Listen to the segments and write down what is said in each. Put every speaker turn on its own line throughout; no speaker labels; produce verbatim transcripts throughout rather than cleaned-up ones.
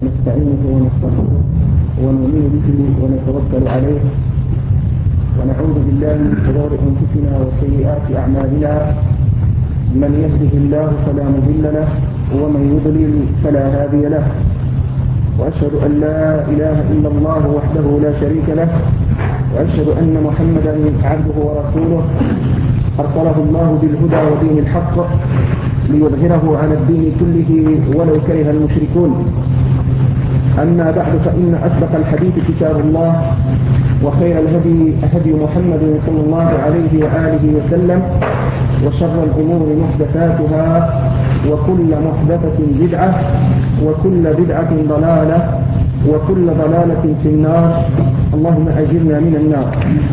نستعينه ونستغفره ونؤمن به ونتوكل عليه ونعوذ بالله من شرور أنفسنا وسيئات أعمالنا. من يهده الله فلا مضل له ومن يضلل فلا هادي له، وأشهد أن لا إله إلا الله وحده لا شريك له، وأشهد أن محمدا عبده ورسوله أرسله الله بالهدى ودين الحق ليظهره على الدين كله ولو كره المشركون. أما بعد، فإن أصدق الحديث كتاب الله، وخير الهدي هدي محمد صلى الله عليه وآله وسلم، وشر الأمور محدثاتها، وكل محدثة بدعة، وكل بدعة ضلالة، وكل ضلالة في النار. اللهم أجرنا من النار.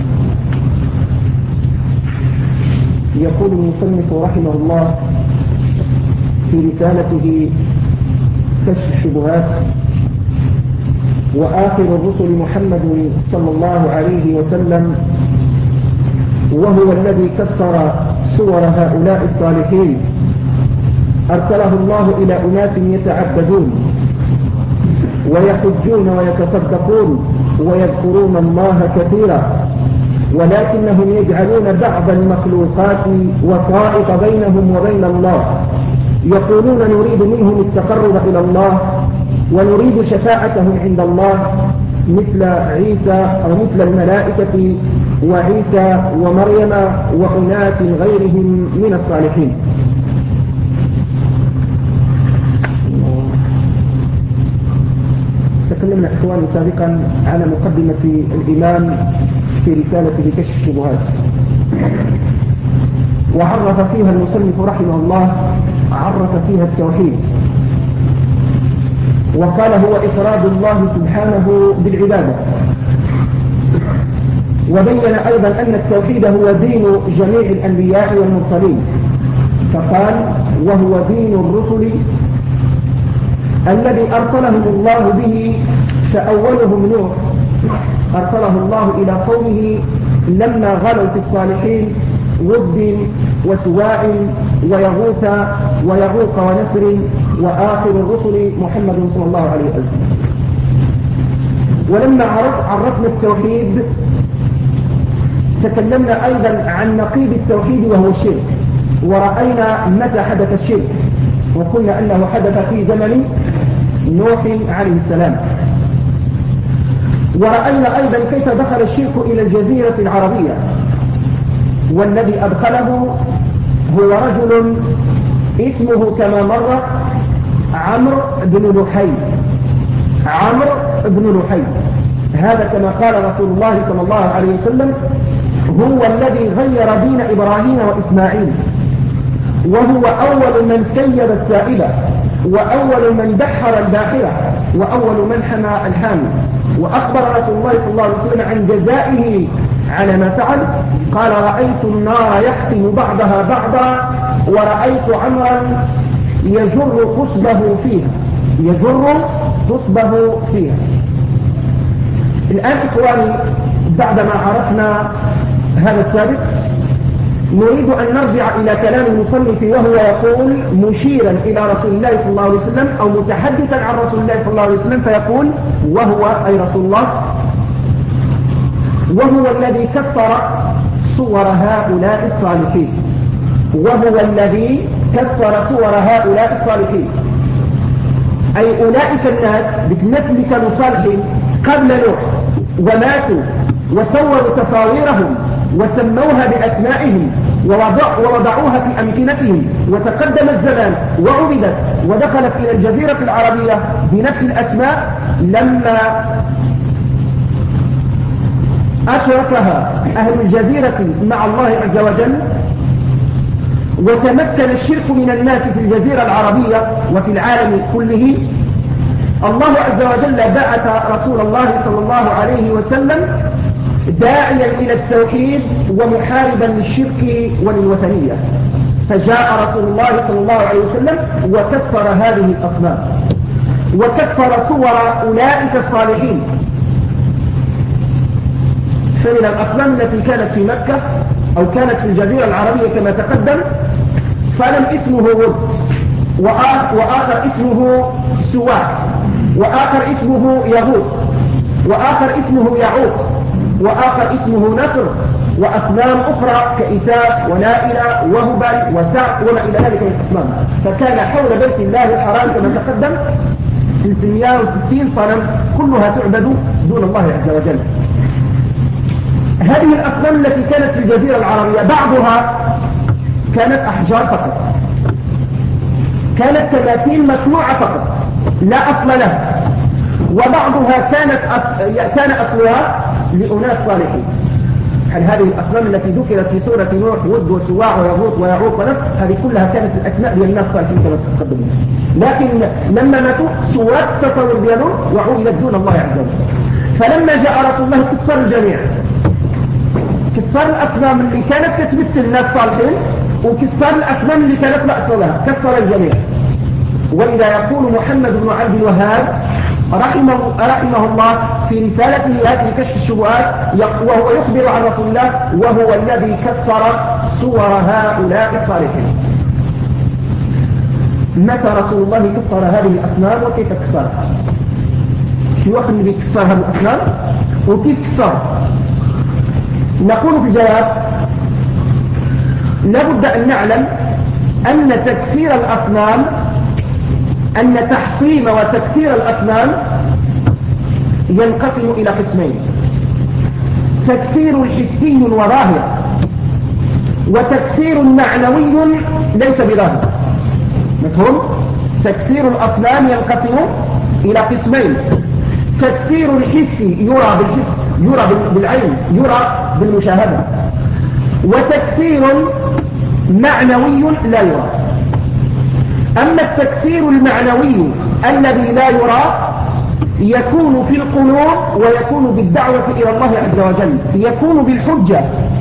يقول المصنف رحمه الله في رسالته كشف الشبهات: وآخر الرسل محمد صلى الله عليه وسلم، وهو الذي كسر صور هؤلاء الصالحين، أرسله الله إلى أناس يتعبدون ويحجون ويتصدقون ويذكرون الله كثيرا، ولكنهم يجعلون بعض المخلوقات وسائط بينهم وبين الله، يقولون نريد منهم التقرب إلى الله ونريد شفاعتهم عند الله، مثل عيسى أو مثل الملائكة وعيسى ومريم وأناس غيرهم من الصالحين. تكلمنا إخواني سابقا على مقدمة الإمام في رسالته كشف الشبهات، وعرف فيها المصنف رحمه الله عرف فيها التوحيد، وقال هو إفراد الله سبحانه بالعبادة، وبين أيضا أن التوحيد هو دين جميع الأنبياء والمرسلين، فقال وهو دين الرسل الذي أرسلهم الله به، فأولهم نوح أرسله الله إلى قومه لما غلوا في الصالحين ود وسواع ويغوث ويعوق ونسر، وآخر الرسل محمد صلى الله عليه وسلم. ولما عرفنا التوحيد تكلمنا أيضا عن نقيض التوحيد وهو الشرك، ورأينا متى حدث الشرك، وقلنا أنه حدث في زمن نوح عليه السلام. ورأينا أيضا كيف دخل الشرك إلى الجزيرة العربية، والذي أدخله هو رجل اسمه كما مر عمرو بن لحي عمرو بن لحي هذا كما قال رسول الله صلى الله عليه وسلم هو الذي غير دين إبراهيم وإسماعيل، وهو أول من سيب السائبة، وأول من بحر الباحرة، وأول من حمى الحامي. وأخبر رسول الله صلى الله عليه وسلم عن جزائه على ما فعل، قال رأيت النار يحتم بعضها بعضا، ورأيت عمرا يجر قصبه فيها يجر قصبه فيها. الآن إخواني، بعدما عرفنا هذا السابق، نريد أن نرجع إلى كلام المصنف، وهو يقول مشيرا إلى رسول الله صلى الله عليه وسلم، أو متحدثا عن رسول الله صلى الله عليه وسلم، فيقول وهو أي رسول الله وهو الذي كسر صور هؤلاء الصالحين وهو الذي كسر صور هؤلاء الصالحين أي أولئك الناس بالنسل كانوا صالحين قبل نوح وماتوا، وصوروا تصاويرهم وسموها بأسمائهم ووضعوها في أمكنتهم، وتقدم الزمان وعبدت ودخلت إلى الجزيرة العربية بنفس الأسماء. لما أشركها أهل الجزيرة مع الله عز وجل، وتمكن الشرك من الناس في الجزيرة العربية وفي العالم كله، الله عز وجل بعث رسول الله صلى الله عليه وسلم داعيا إلى التوحيد ومحاربا للشرك وللوثنية، فجاء رسول الله صلى الله عليه وسلم وكسر هذه الأصنام، وكسر صور أولئك الصالحين. فمن الأصنام التي كانت في مكة أو كانت في الجزيرة العربية كما تقدم صنم اسمه ود، وآخر اسمه سواع، وآخر اسمه يغوث، وآخر اسمه يعوق، وآخر اسمه نصر، وأصنام أخرى كإساء ونائلة وهبل وسعد وما إلى ذلك من الأصنام. فكان حول بيت الله الحرام كما تقدم ثلاثمائة وستين صنم كلها تعبد دون الله عز وجل. هذه الأصنام التي كانت في الجزيرة العربية بعضها كانت أحجار فقط، كانت تماثيل مصنوعة فقط لا أصل لها، وبعضها كانت أص... كان أصلها لأناس صالحين. هل هذه الأصنام التي ذكرت في سورة نوح ود وسواع ويغوث ويعوق ونصر هذه كلها كانت الأسماء للناس الصالحين كما تقدمون، لكن لما ماتوا سوات تصور بينهم وعبدت دون الله عز وجل. فلما جاء رسول الله كسر الجميع، كسر الأصنام اللي كانت تتمثل الناس الصالحين وكسر الأصنام اللي كانت لا أصل لها، كسر الجميع. وإذا يقول محمد بن عبد الوهاب رحمه, رحمه الله في رسالته هذه كشف الشبهات وهو يخبر عن رسول الله وهو الذي كسر صور هؤلاء الصالحين. متى رسول الله كسر هذه الأصنام وكيف كسرها؟ في وقت النبي كسر هذه الأصنام وكيف كسر؟ نقول في الجواب لابد أن نعلم أن تكسير الأصنام أن تحطيم وتكسير الأصنام ينقسم إلى قسمين: تكسير حسي وظاهر، وتكسير معنوي ليس بظاهر. مفهوم؟ تكسير الأصنام ينقسم إلى قسمين: تكسير الحسي يرى بالحس، يرى بالعين، يرى بالمشاهدة، وتكسير معنوي لا يرى. أما التكسير المعنوي الذي لا يرى يكون في القلوب ويكون بالدعوة إلى الله عز وجل، يكون بالحجة.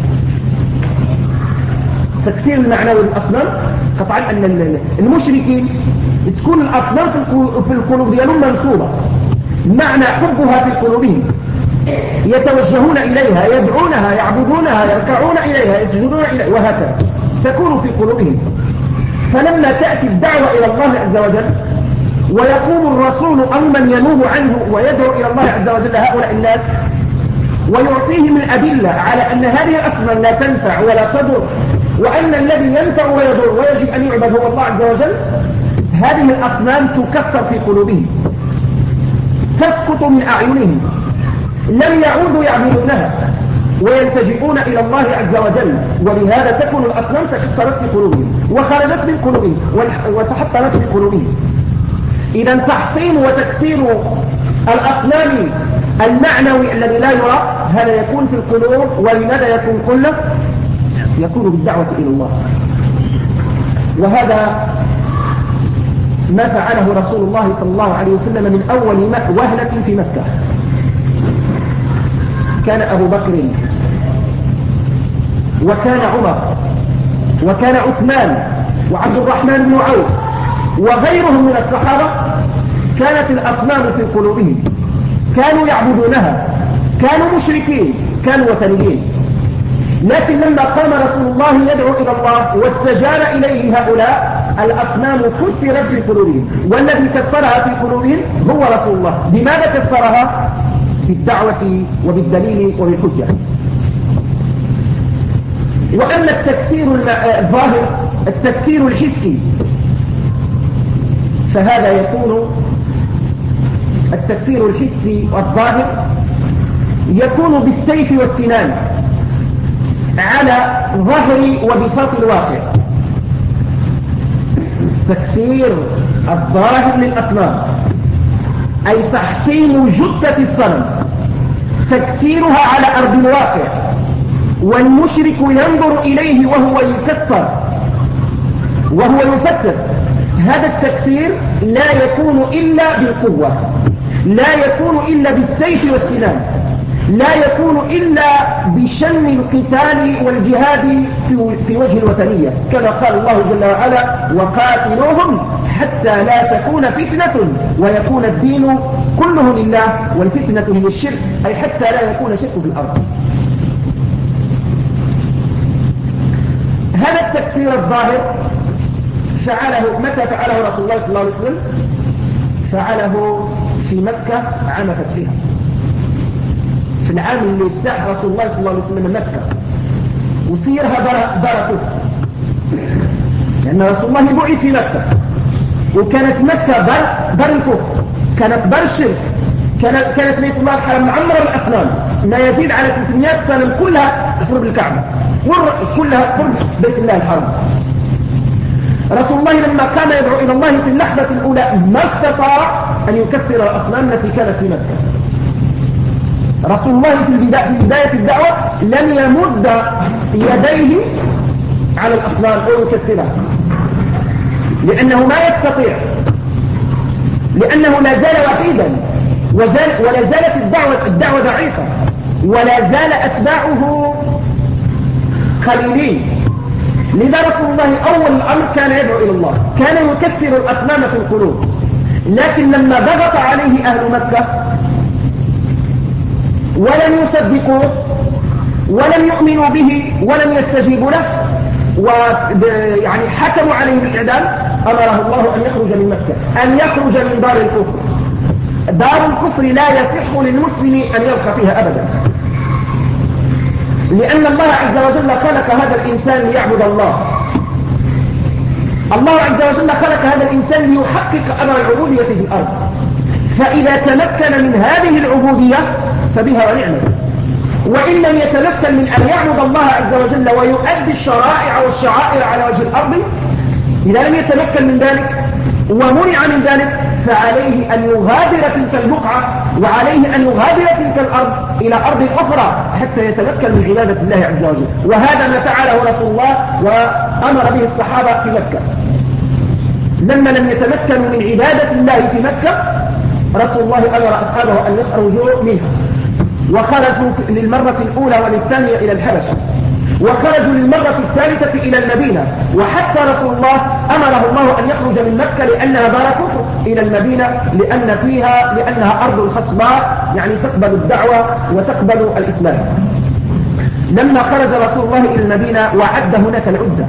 التكسير المعنوي للأصنام قطعا أن المشركين تكون الأصنام في القلوب ديالهم منصوبة، معنى حبها في قلوبهم، يتوجهون إليها، يدعونها، يعبدونها، يركعون إليها، يسجدون إليها، وهكذا تكون في قلوبهم. فلما تأتي الدعوة إلى الله عز وجل ويقوم الرسول أو من ينوب عنه ويدعو إلى الله عز وجل هؤلاء الناس ويعطيهم الأدلة على أن هذه الأصنام لا تنفع ولا تضر، وأن الذي ينفع ويضر ويجب أن يعبد هو الله عز وجل، هذه الأصنام تكسر في قلوبهم، تسقط من أعينهم، لم يعودوا يعبدونها ويلتجئون إلى الله عز وجل. ولهذا تكون الأصنام تكسرت في قلوبهم وخرجت من قلوبهم وتحطمت في قلوبهم. إذا تحطيم وتكسير الأصنام المعنوي الذي لا يرى هذا يكون في القلوب. ولماذا يكون كله؟ يكون بالدعوة إلى الله. وهذا ما فعله رسول الله صلى الله عليه وسلم من أول وهلة في مكة. كان أبو بكر وكان عمر وكان عثمان وعبد الرحمن بن عوف وغيرهم من الصحابة كانت الأصنام في قلوبهم، كانوا يعبدونها، كانوا مشركين، كانوا وثنيين. لكن لما قام رسول الله يدعو إلى الله واستجار إليه هؤلاء الأصنام كسرت في قلوبهم، والذي كسرها في قلوبهم هو رسول الله. بماذا كسرها؟ بالدعوة وبالدليل وبالحجة. وأما التكسير الظاهر التكسير الحسي فهذا يكون التكسير الحسي والظاهر يكون بالسيف والسنان على ظهر وبساط الواقع. تكسير الظاهر للأصنام أي تحطيم جثة الصنم، تكسيرها على أرض الواقع، والمشرك ينظر إليه وهو يكسر وهو يفتت. هذا التكسير لا يكون إلا بالقوة، لا يكون إلا بالسيف والسنان، لا يكون إلا بشن القتال والجهاد في وجه الوثنية، كما قال الله جل وعلا: وقاتلوهم حتى لا تكون فتنة ويكون الدين كله لله والفتنة هي الشرك، أي حتى لا يكون شرك في الأرض. هذا التكسير الظاهر فعله متى فعله رسول الله صلى الله عليه وسلم؟ فعله في مكة عام فتحها، في العام اللي افتح رسول الله صلى الله عليه وسلم مكة وصيرها دار كفر، لأن رسول الله بعث في مكة وكانت مكة دار الكفر، كانت دار الشرك، كانت كانت بيت الله الحرام معمرة بالأصنام، ما يزيد على ثلاثمائة سنة كلها قرب الكعبة، كلها قرب بيت الله الحرام. رسول الله لما كان يدعو إلى الله في اللحظة الأولى ما استطاع أن يكسر الأصنام التي كانت في مكة. رسول الله في البداية, في بداية الدعوة لم يمد يديه على الأصنام أو يكسرها، لأنه ما يستطيع، لأنه لا زال وحيدا وزال ولا زالت الدعوة, الدعوة ضعيفة ولا زال أتباعه قليلين. لذا رسول الله أول الأمر كان يدعو إلى الله، كان يكسر الأصنام في القلوب، لكن لما ضغط عليه أهل مكة ولم يصدقوه ولم يؤمنوا به ولم يستجيبوا له ويعني حكموا عليه بالإعدام، أمره الله أن يخرج من مكة، أن يخرج من دار الكفر. دار الكفر لا يصح للمسلم أن يبقى فيها أبدا، لأن الله عز وجل خلق هذا الإنسان ليعبد الله. الله عز وجل خلق هذا الإنسان ليحقق أمر العبودية في الأرض، فإذا تمكن من هذه العبودية فبها ونعمت، وإن لم يتمكن من أن يعبد الله عز وجل ويؤدي الشرائع والشعائر على وجه الأرض، إذا لم يتمكن من ذلك ومنع من ذلك فعليه أن يغادر تلك البقعة وعليه أن يغادر تلك الأرض إلى أرض أخرى حتى يتمكن من عبادة الله عز وجل. وهذا ما فعله رسول الله وأمر به الصحابة في مكة. لما لم يتمكنوا من عبادة الله في مكة رسول الله أمر أصحابه أن يخرجوا منها، وخرجوا للمرة الأولى وللثانية إلى الحبشة، وخرجوا للمرة الثالثة إلى المدينة، وحتى رسول الله أمره الله أن يخرج من مكة لأنها دار كفر إلى المدينة، لأن فيها لأنها أرض الخصباء، يعني تقبل الدعوة وتقبل الإسلام. لما خرج رسول الله إلى المدينة وعد هناك العدة،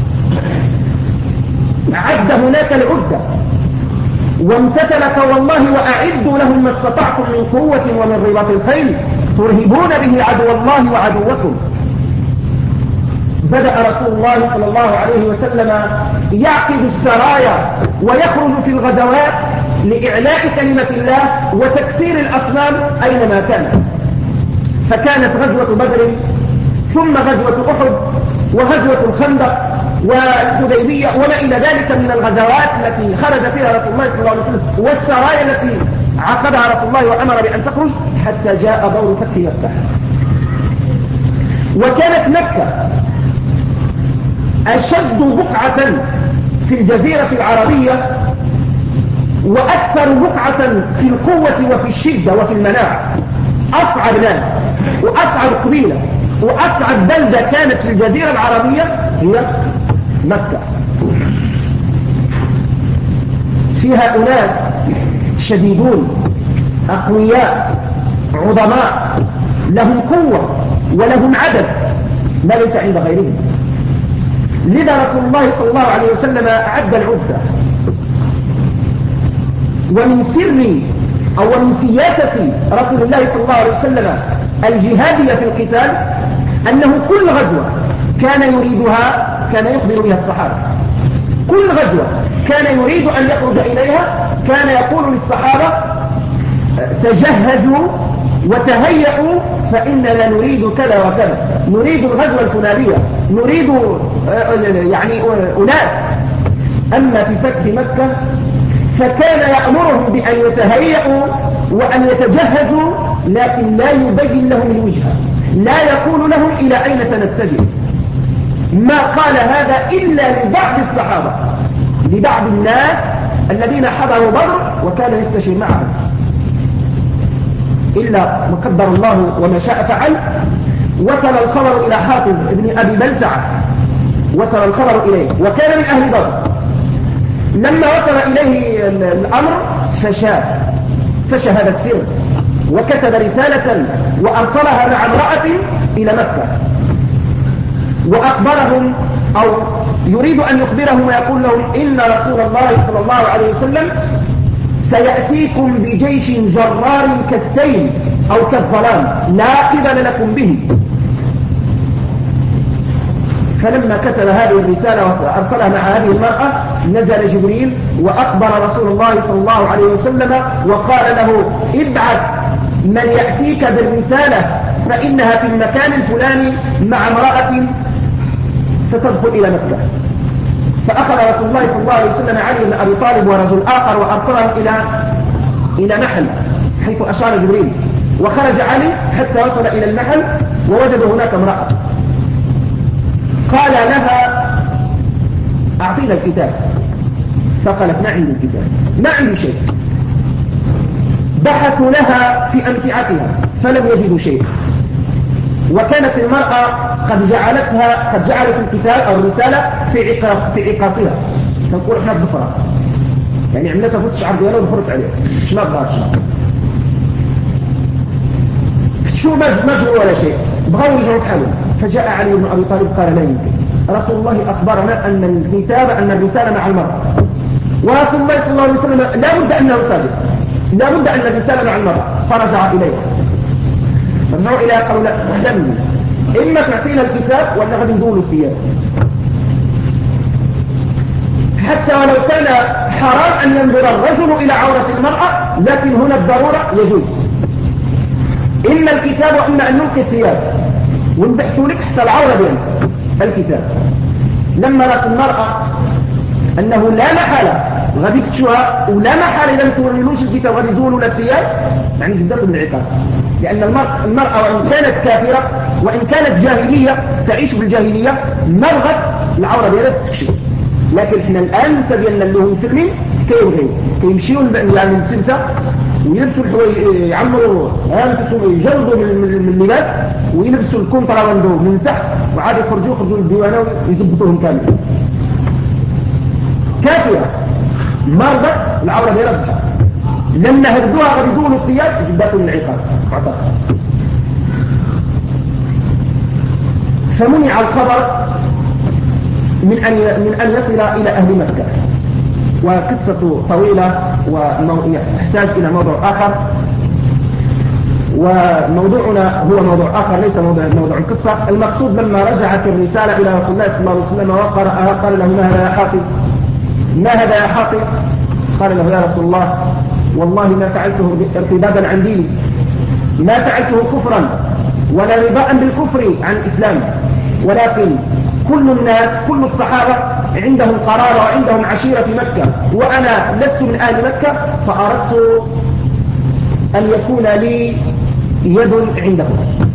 عد هناك العدة وامتثلك والله وأعدوا لهم ما استطعتم من قوة ومن رباط الخيل ترهبون به عدو الله وعدوكم. بدأ رسول الله صلى الله عليه وسلم يعقد السرايا ويخرج في الغزوات لإعلاء كلمة الله وتكسير الأصنام أينما كانت. فكانت غزوة بدر ثم غزوة أحد وغزوة الخندق والحديبية وما إلى ذلك من الغزوات التي خرج فيها رسول الله صلى الله عليه وسلم، والسرايا التي عقدها رسول الله وأمر بأن تخرج حتى جاء دور فتح مكة. وكانت مكة أشد بقعة في الجزيرة العربية وأكثر بقعة في القوة وفي الشدة وفي المناعة. أصعب ناس وأصعب قبيلة وأصعب بلدة كانت في الجزيرة العربية هي مكة. فيها أناس شديدون أقوياء عظماء لهم قوة ولهم عدد ما ليس عند غيرهم. لذا رسول الله صلى الله عليه وسلم أعد العدة. ومن سر أو من سياسة رسول الله صلى الله عليه وسلم الجهادية في القتال أنه كل غزوة كان يريدها كان يخبر بها الصحابة. كل غزوة كان يريد أن يخرج إليها كان يقول للصحابة تجهزوا وتهيئوا فإننا نريد كذا وكذا، نريد الغزوة الفلانية، نريد يعني أناس. أما في فتح مكة فكان يأمرهم بأن يتهيئوا وأن يتجهزوا، لكن لا يبين لهم الوجهة، لا يقول لهم إلى أين سنتجه. ما قال هذا إلا لبعض الصحابة، لبعض الناس الذين حضروا بدر وكان يستشير معهم، إلا ما قدر الله وما شاء فعل. وصل الخبر إلى حاتم ابن أبي بلتعة، وصل الخبر إليه وكان من أهل بدر. لما وصل إليه الأمر فشى فشى هذا السر وكتب رسالة وأرسلها مع امرأة إلى مكة وأخبرهم أو يريد أن يخبرهم ويقول لهم إن رسول الله صلى الله عليه وسلم سيأتيكم بجيش جرار كالسيل أو كالظلام لا قبل لكم به. فلما كتب هذه الرسالة وأرسلها مع هذه المرأة نزل جبريل وأخبر رسول الله صلى الله عليه وسلم وقال له ابعث من يأتيك بالرسالة فإنها في المكان الفلاني مع امرأة ستدخل إلى مكة. فأخذ رسول الله صلى الله عليه وسلم علي بن أبي طالب ورجل آخر وأرسلهم إلى إلى نحل حيث أشار جبريل، وخرج علي حتى وصل إلى النحل ووجد هناك امرأة. قال لها أعطينا الكتاب، فقالت ما عندي الكتاب، ما عندي شيء. بحثوا لها في أمتعتها فلم يجدوا شيء، وكانت المرأة قد جعلتها قد جعلت الكتاب أو الرسالة في عقاص في عقاصها، تنقول احنا بضفرة، يعني عملتها فوت الشعر ديالها ودخلت عليه مش ما بغاها الشعر شو مجروا ولا شيء، بغاوا يرجعوا حالهم. فجاء علي بن أبي طالب قال لا يمكن، رسول الله أخبرنا أن الكتاب أن الرسالة مع المرأة، ورسول الله صلى الله عليه وسلم لا بد أنه صادق، لا بد أن الرسالة مع المرأة. فرجع إليها، رجعوا إليها قالوا لا احلمني، إما تعطينا الكتاب ولا غادي نزولوا الثياب، حتى ولو كان حرام أن ينظر الرجل إلى عورة المرأة، لكن هنا الضرورة يجوز، إما الكتاب وإما أن نلقي الثياب ونبحثوا لك حتى العورة ديالك الكتاب. لما رأت المرأة أنه لا محالة غادي تشوها ولا محالة إذا ما توريلوش الكتاب غادي يزولوا الثياب، يعني جدته بالعقاص، لأن المرأة, المرأة وإن كانت كافرة وإن كانت جاهلية تعيش بالجاهلية ما بغت العورة ديالها تكشف. لكن احنا الآن تبين لهم مسلمين كيبغيو كيمشيوا يعني السبتة ويلبسوا الحوايج، يعمروا هانتهم يجردوا من اللباس ويلبسوا الكونتراواندو من تحت وعاد يخرجوا يخرجوا للديوانة ويزبطوهم كامل. كافرة مرضت العورة ديالها بحال، لما هدوها غادي يزولوا الثياب جداتهم العقاص معتقد. فمنع الخبر من أن من أن يصل إلى أهل مكة، وقصة طويلة وتحتاج إلى موضوع آخر، وموضوعنا هو موضوع آخر ليس موضوع موضوع القصة. المقصود لما رجعت الرسالة إلى رسول الله صلى الله عليه وسلم وقرأها قال له ما هذا يا حاطب، ما هذا يا حاطب؟ قال له يا رسول الله والله ما فعلته ارتدادا عن ديني، ما فعلته كفرا ولا رضاء بالكفر عن الإسلام، ولكن كل الناس كل الصحابة عندهم قرار وعندهم عشيرة في مكة، وأنا لست من أهل مكة، فأردت أن يكون لي يد عندهم.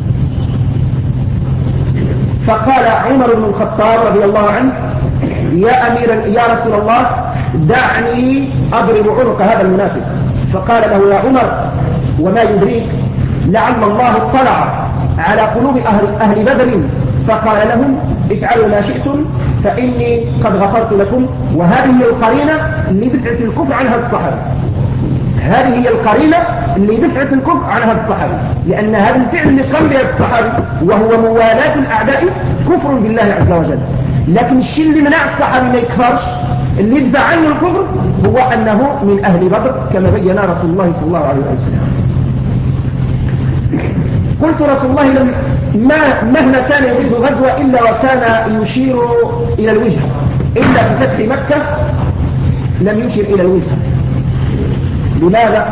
فقال عمر بن الخطاب رضي الله عنه يا أمير يا رسول الله دعني أضرب عنق هذا المنافق. فقال له يا عمر وما يدريك لعل الله اطلع على قلوب أهل, أهل بدر فقال لهم افعلوا ما شئتم فإني قد غفرت لكم. وهذه هي القرينة اللي دفعت الكفر عن هذا الصحابي، هذه هي القرينة اللي دفعت الكفر عن هذا الصحابي، لأن هذا الفعل اللي قام به الصحابي وهو موالاة الأعداء كفر بالله عز وجل. لكن الشيء اللي منع الصحابي ما يكفرش اللي يدفع عنه الكفر هو أنه من أهل بدر كما بين رسول الله صلى الله عليه وسلم. قلت رسول الله لم ما مهما كان يريد غزوة إلا وكان يشير إلى الوجهة، إلا في فتح مكة لم يشير إلى الوجهة. لماذا؟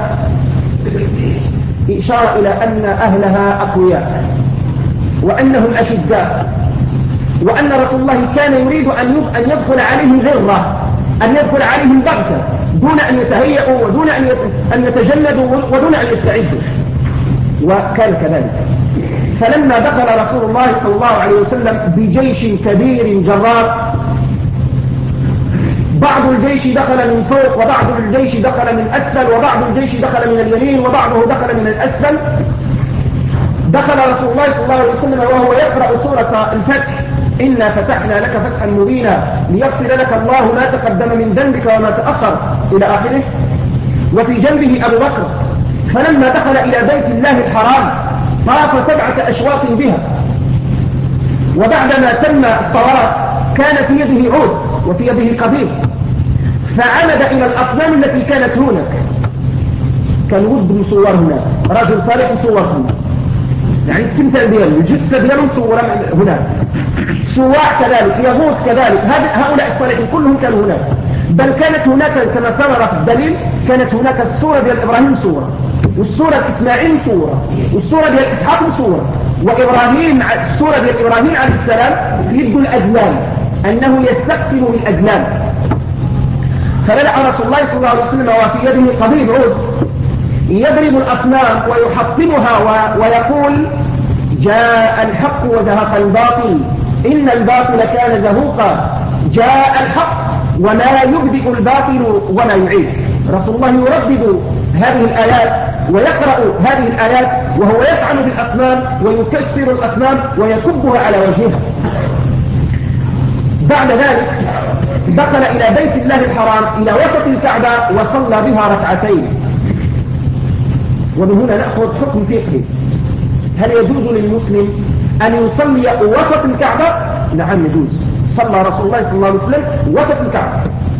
إشارة إلى أن أهلها أقوياء وأنهم أشداء، وأن رسول الله كان يريد أن يدخل عليهم غرة، أن يدخل عليهم بغتة دون أن يتهيئوا ودون أن يتجندوا ودون أن يستعدوا، وكان كذلك. فلما دخل رسول الله صلى الله عليه وسلم بجيش كبير جرار، بعض الجيش دخل من فوق وبعض الجيش دخل من أسفل وبعض الجيش دخل من اليمين وبعضه دخل من الأسفل. دخل رسول الله صلى الله عليه وسلم وهو يقرأ سورة الفتح إنا فتحنا لك فتحا مبينا ليغفر لك الله ما تقدم من ذنبك وما تأخر إلى آخره، وفي جنبه أبو بكر. فلما دخل إلى بيت الله الحرام طاف سبعة أشواط بها، وبعدما تم الطواف كان في يده عود وفي يده قضيب، فعمد إلى الأصنام التي كانت هناك كان ود مصور هناك، رجل صالح مصور هناك، يعني التمثال دياله الجثة دياله مصورة هناك، السواع كذلك، يغوث كذلك، هؤلاء الصالحين كلهم كانوا هناك. بل كانت هناك كما سمر في الدليل، كانت هناك الصورة ديال إبراهيم صورة، والصورة إسماعيل صورة، والصورة ديال إسحاق صورة، وإبراهيم الصورة ديال إبراهيم عليه السلام في يد الأزلام، أنه يستقسم بالأزلام. فلدع رسول الله صلى الله عليه وسلم وفي يده قضيب عود يضرب الأصنام ويحطمها ويقول جاء الحق وزهق الباطل إن الباطل كان زهوقا، جاء الحق ولا يبدئ الباطل ولا يعيد. رسول الله يردد هذه الآيات ويقرأ هذه الآيات وهو يفعل بالأصنام ويكسر الأصنام ويكبها على وجهها. بعد ذلك دخل إلى بيت الله الحرام إلى وسط الكعبة وصلى بها ركعتين. ومن هنا نأخذ حكم فقهي، هل يجوز للمسلم أن يصلي وسط الكعبة؟ نعم يجوز. صلى رسول الله صلى الله عليه وسلم وسط الكعبة.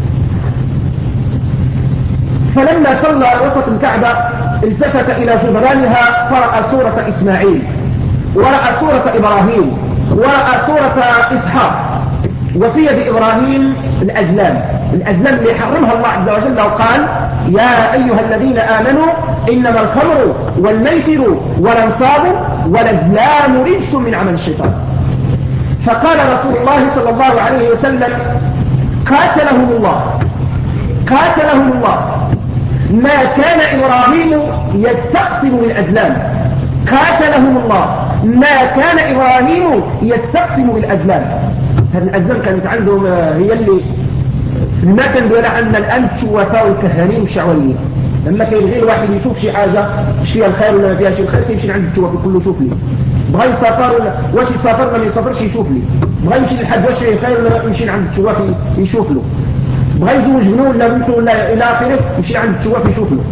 فلما صلى وسط الكعبة التفت إلى جدرانها فرأى صورة إسماعيل، ورأى صورة إبراهيم، ورأى صورة إسحاق، وفي يد إبراهيم الأزلام، الأزلام اللي حرمها الله عز وجل وقال يا أيها الذين آمنوا إنما الخمر والميسر والأنصاب والأزلام رجس من عمل الشيطان. فقال رسول الله صلى الله عليه وسلم قاتلهم الله قاتلهم الله ما كان إبراهيم يستقسم بالأزلام، قاتلهم الله ما كان إبراهيم يستقسم بالأزلام. هذه الأزلام كانت عندهم هي اللي في المكان ديالها عندنا الآن الشوافة والكهانين والشعوذيين. لما كيبغي الواحد يشوف شي حاجة واش فيها الخير ولا ما فيها شي الخير كيمشي عند الشوافي كله شوف لي، بغى يسافر ولا واش يسافر ولا ما يسافرش يشوف لي، بغى يمشي للحج واش فيه خير ولا يمشي عند الشوافي يشوف له، بغى يزوج بنو ولا بنته ولا إلى آخره يمشي عند الشوافي يشوف له.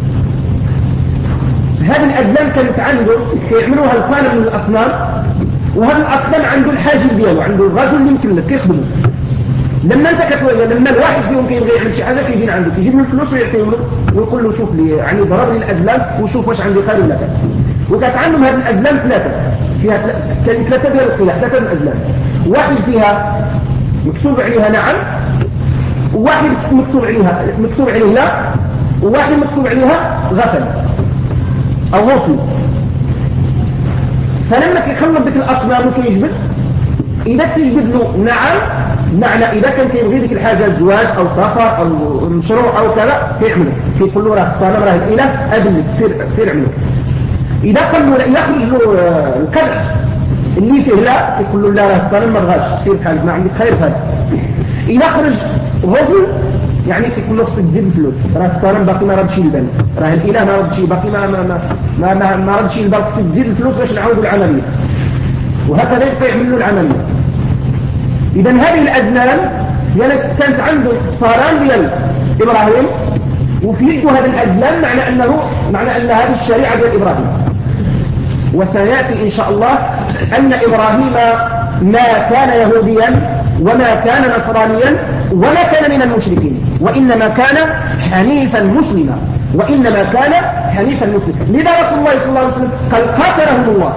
هذه الأزلام كانت عنده يعملوها الخالق من الأصنام، وهذا الأصنام عنده الحاجب ديالو، عنده الرجل اللي يمكن لك يخدمه. لما انت كتوجه لما الواحد فيهم كيبغي يعمل شي حاجه كيجي عندك يجيب له الفلوس ويعطيه له ويقول له شوف لي يعني ضرب لي الازلام وشوف واش عندي خير ولا لا. وكانت عندهم هذه الازلام ثلاثه، فيها كان ثلاثه ديال القياس، ثلاثه الازلام، واحد فيها مكتوب عليها نعم، وواحد مكتوب عليها مكتوب عليه لا، وواحد مكتوب عليها غفل او غفل. فلما كيخلط ديك الاصنام وكيجبد، اذا تجبد له نعم معنى إذا كان كيبغي ديك الحاجة الزواج أو سفر أو مشروع أو كذا كيعمله، كيقول له راه الصنم راه الإله أدلك سير سير عمله. إذا قال له يخرج له القدح اللي فيه لا يقول له لا راه الصنم ما بغاش سير بحالك ما عندك خير في هذا. إذا خرج غفل يعني كيقول له خصك تزيد الفلوس، راه الصنم باقي ما ردش البال، راه الإله ما ردش باقي ما ما ما ما, ما ردش البال، خصك تزيد الفلوس باش نعاودوا العملية. وهكذا يبقى يعمل له العملية. إذن هذه الأزلام يعني كانت عنده الصالان ديال إبراهيم وفي يده هذا الأزلام، معنى أنه معنى أن هذه الشريعة ديال إبراهيم. وسيأتي إن شاء الله أن إبراهيم ما كان يهوديا وما كان نصرانيا وما كان من المشركين، وإنما كان حنيفا مسلما، وإنما كان حنيفا مسلما. لذا رسول الله صلى الله عليه وسلم قال قاتلهم الله.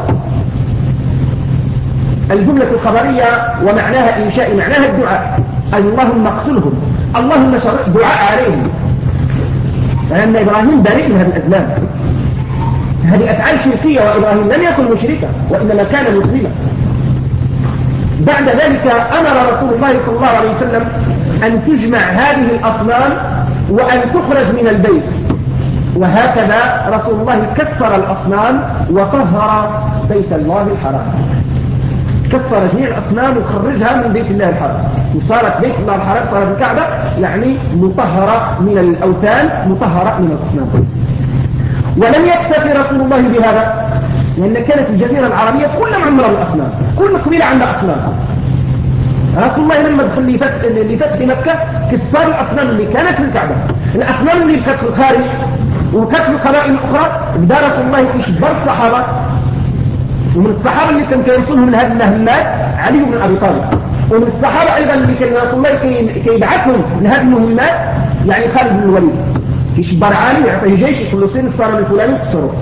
الجملة الخبرية ومعناها إنشاء، معناها الدعاء، اللهم اقتلهم، اللهم شرع دعاء عليهم، لأن إبراهيم بريء من هذه الأزلام. هذه أفعال شركية، وإبراهيم لم يكن مشركا وإنما كان مسلما. بعد ذلك أمر رسول الله صلى الله عليه وسلم أن تجمع هذه الأصنام وأن تخرج من البيت. وهكذا رسول الله كسر الأصنام وطهر بيت الله الحرام، كسر جميع الأصنام وخرجها من بيت الله الحرام، وصارت بيت الله الحرام صارت الكعبة يعني مطهرة من الأوثان، مطهرة من الأصنام. ولم يكتفي رسول الله بهذا، لأن كانت الجزيرة العربية كلها معمرة بالأصنام، كل قبيلة عندها أصنام. رسول الله لما دخل لفتح, لفتح مكة كسر الأصنام اللي كانت في الكعبة، الأصنام اللي كانت في الخارج وكانت في القبائل الأخرى. بدأ رسول الله يشبر الصحابة، ومن الصحابة اللي كان كيرسلهم من هذه المهمات علي بن أبي طالب، ومن الصحابة أيضا اللي كان رسول الله كيبعثهم من هذه المهمات يعني خالد بن الوليد. يشبر عالي ويعطيه جيش يقول له سير الصنم الفلاني وكسره،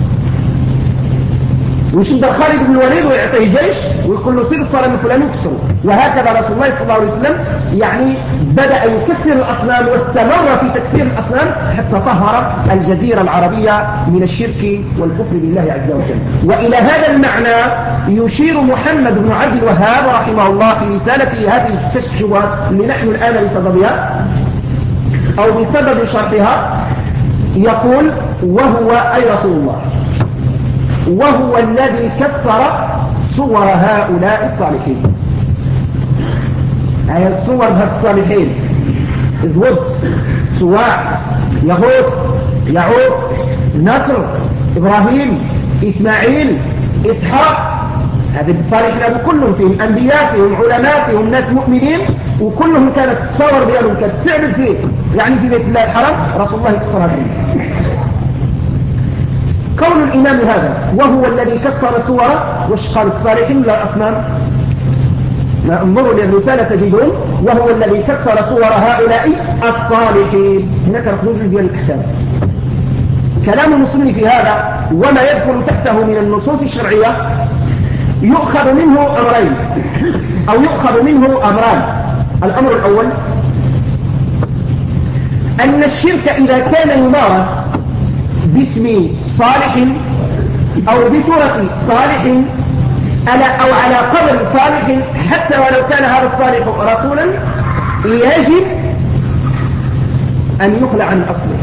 ويشبر خالد بن الوليد ويعطيه جيش ويقول له سير الصنم الفلاني وكسره. وهكذا رسول الله صلى الله عليه وسلم يعني بدأ يكسر الأصنام واستمر في تكسير الأصنام حتى طهر الجزيرة العربية من الشرك والكفر بالله عز وجل. وإلى هذا المعنى يشير محمد بن عبد الوهاب رحمه الله في رسالته هذه كشف الشبهات اللي نحن الآن بصددها أو بسبب شرحها، يقول وهو أي رسول الله وهو الذي كسر صور هؤلاء الصالحين. هي الصور هؤلاء الصالحين زود سواع يغوث يعوق نصر إبراهيم إسماعيل إسحاق، هذه الصالحين هذو كلهم فيهم أنبياء فيهم علماء فيهم ناس مؤمنين، وكلهم كانت تصور ديالهم كانت تعبد فيه يعني في بيت الله الحرام رسول الله كسرها فيه. كون الإمام هذا وهو الذي كسر صوره وش قال الصالحين لا الأصنام؟ انظروا للرسالة تجدون وهو الذي كسر صور هؤلاء الصالحين. هناك خروج ديال الأحكام. كلام المسلم في هذا وما يدخل تحته من النصوص الشرعية يؤخذ منه أمرين أو يؤخذ منه أمران. الأمر الأول أن الشرك إذا كان يمارس باسم صالح أو بصورة صالح أو على قدر صالح حتى ولو كان هذا الصالح رسولا يجب أن يخلع عن أصله،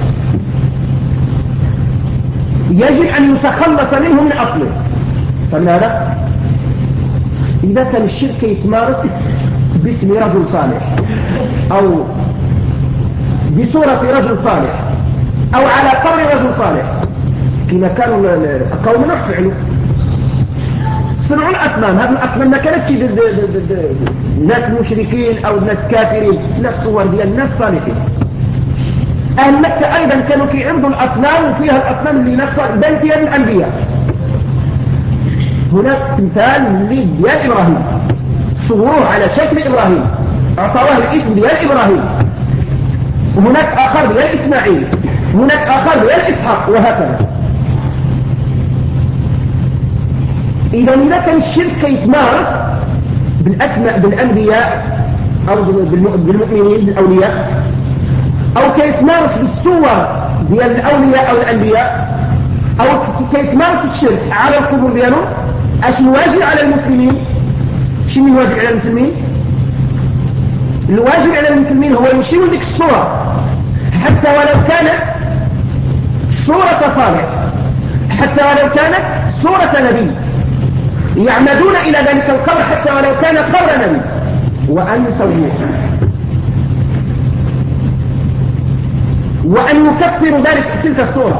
يجب أن يتخلص منه من أصله. فماذا؟ إذا كان الشرك يتمارس باسم رجل صالح أو بصورة رجل صالح أو على قدر رجل صالح كما كانوا قوم نوح فعلوا صنعوا الأصنام. هذه الأصنام ما كانتش ناس مشركين أو ناس كافرين، ناس صور ديال الناس صالحين. أهل مكة أيضا كانوا كيعبدوا الأصنام وفيها الأصنام اللي ناس بل فيها من الأنبياء. هناك تمثال اللي ديال إبراهيم صوروه على شكل إبراهيم أعطوه الاسم ديال إبراهيم، وهناك آخر ديال إسماعيل، هناك آخر ديال إسحاق، وهكذا. إذا إذا كان الشرك يتمارس بالأسماء بالأنبياء أو بالمؤمنين بالأولياء أو كيتمارس بالصور ديال الأولياء أو الأنبياء أو كيتمارس الشرك على القبور ديالهم، أش الواجب على المسلمين؟ شنو الواجب على المسلمين؟ الواجب على المسلمين هو يشيروا لك الصورة حتى ولو كانت صورة صالح، حتى ولو كانت صورة نبي، يعمدون إلى ذلك القبر حتى ولو كان قبر نبي، وأن يسووه وأن يكسروا ذلك تلك الصورة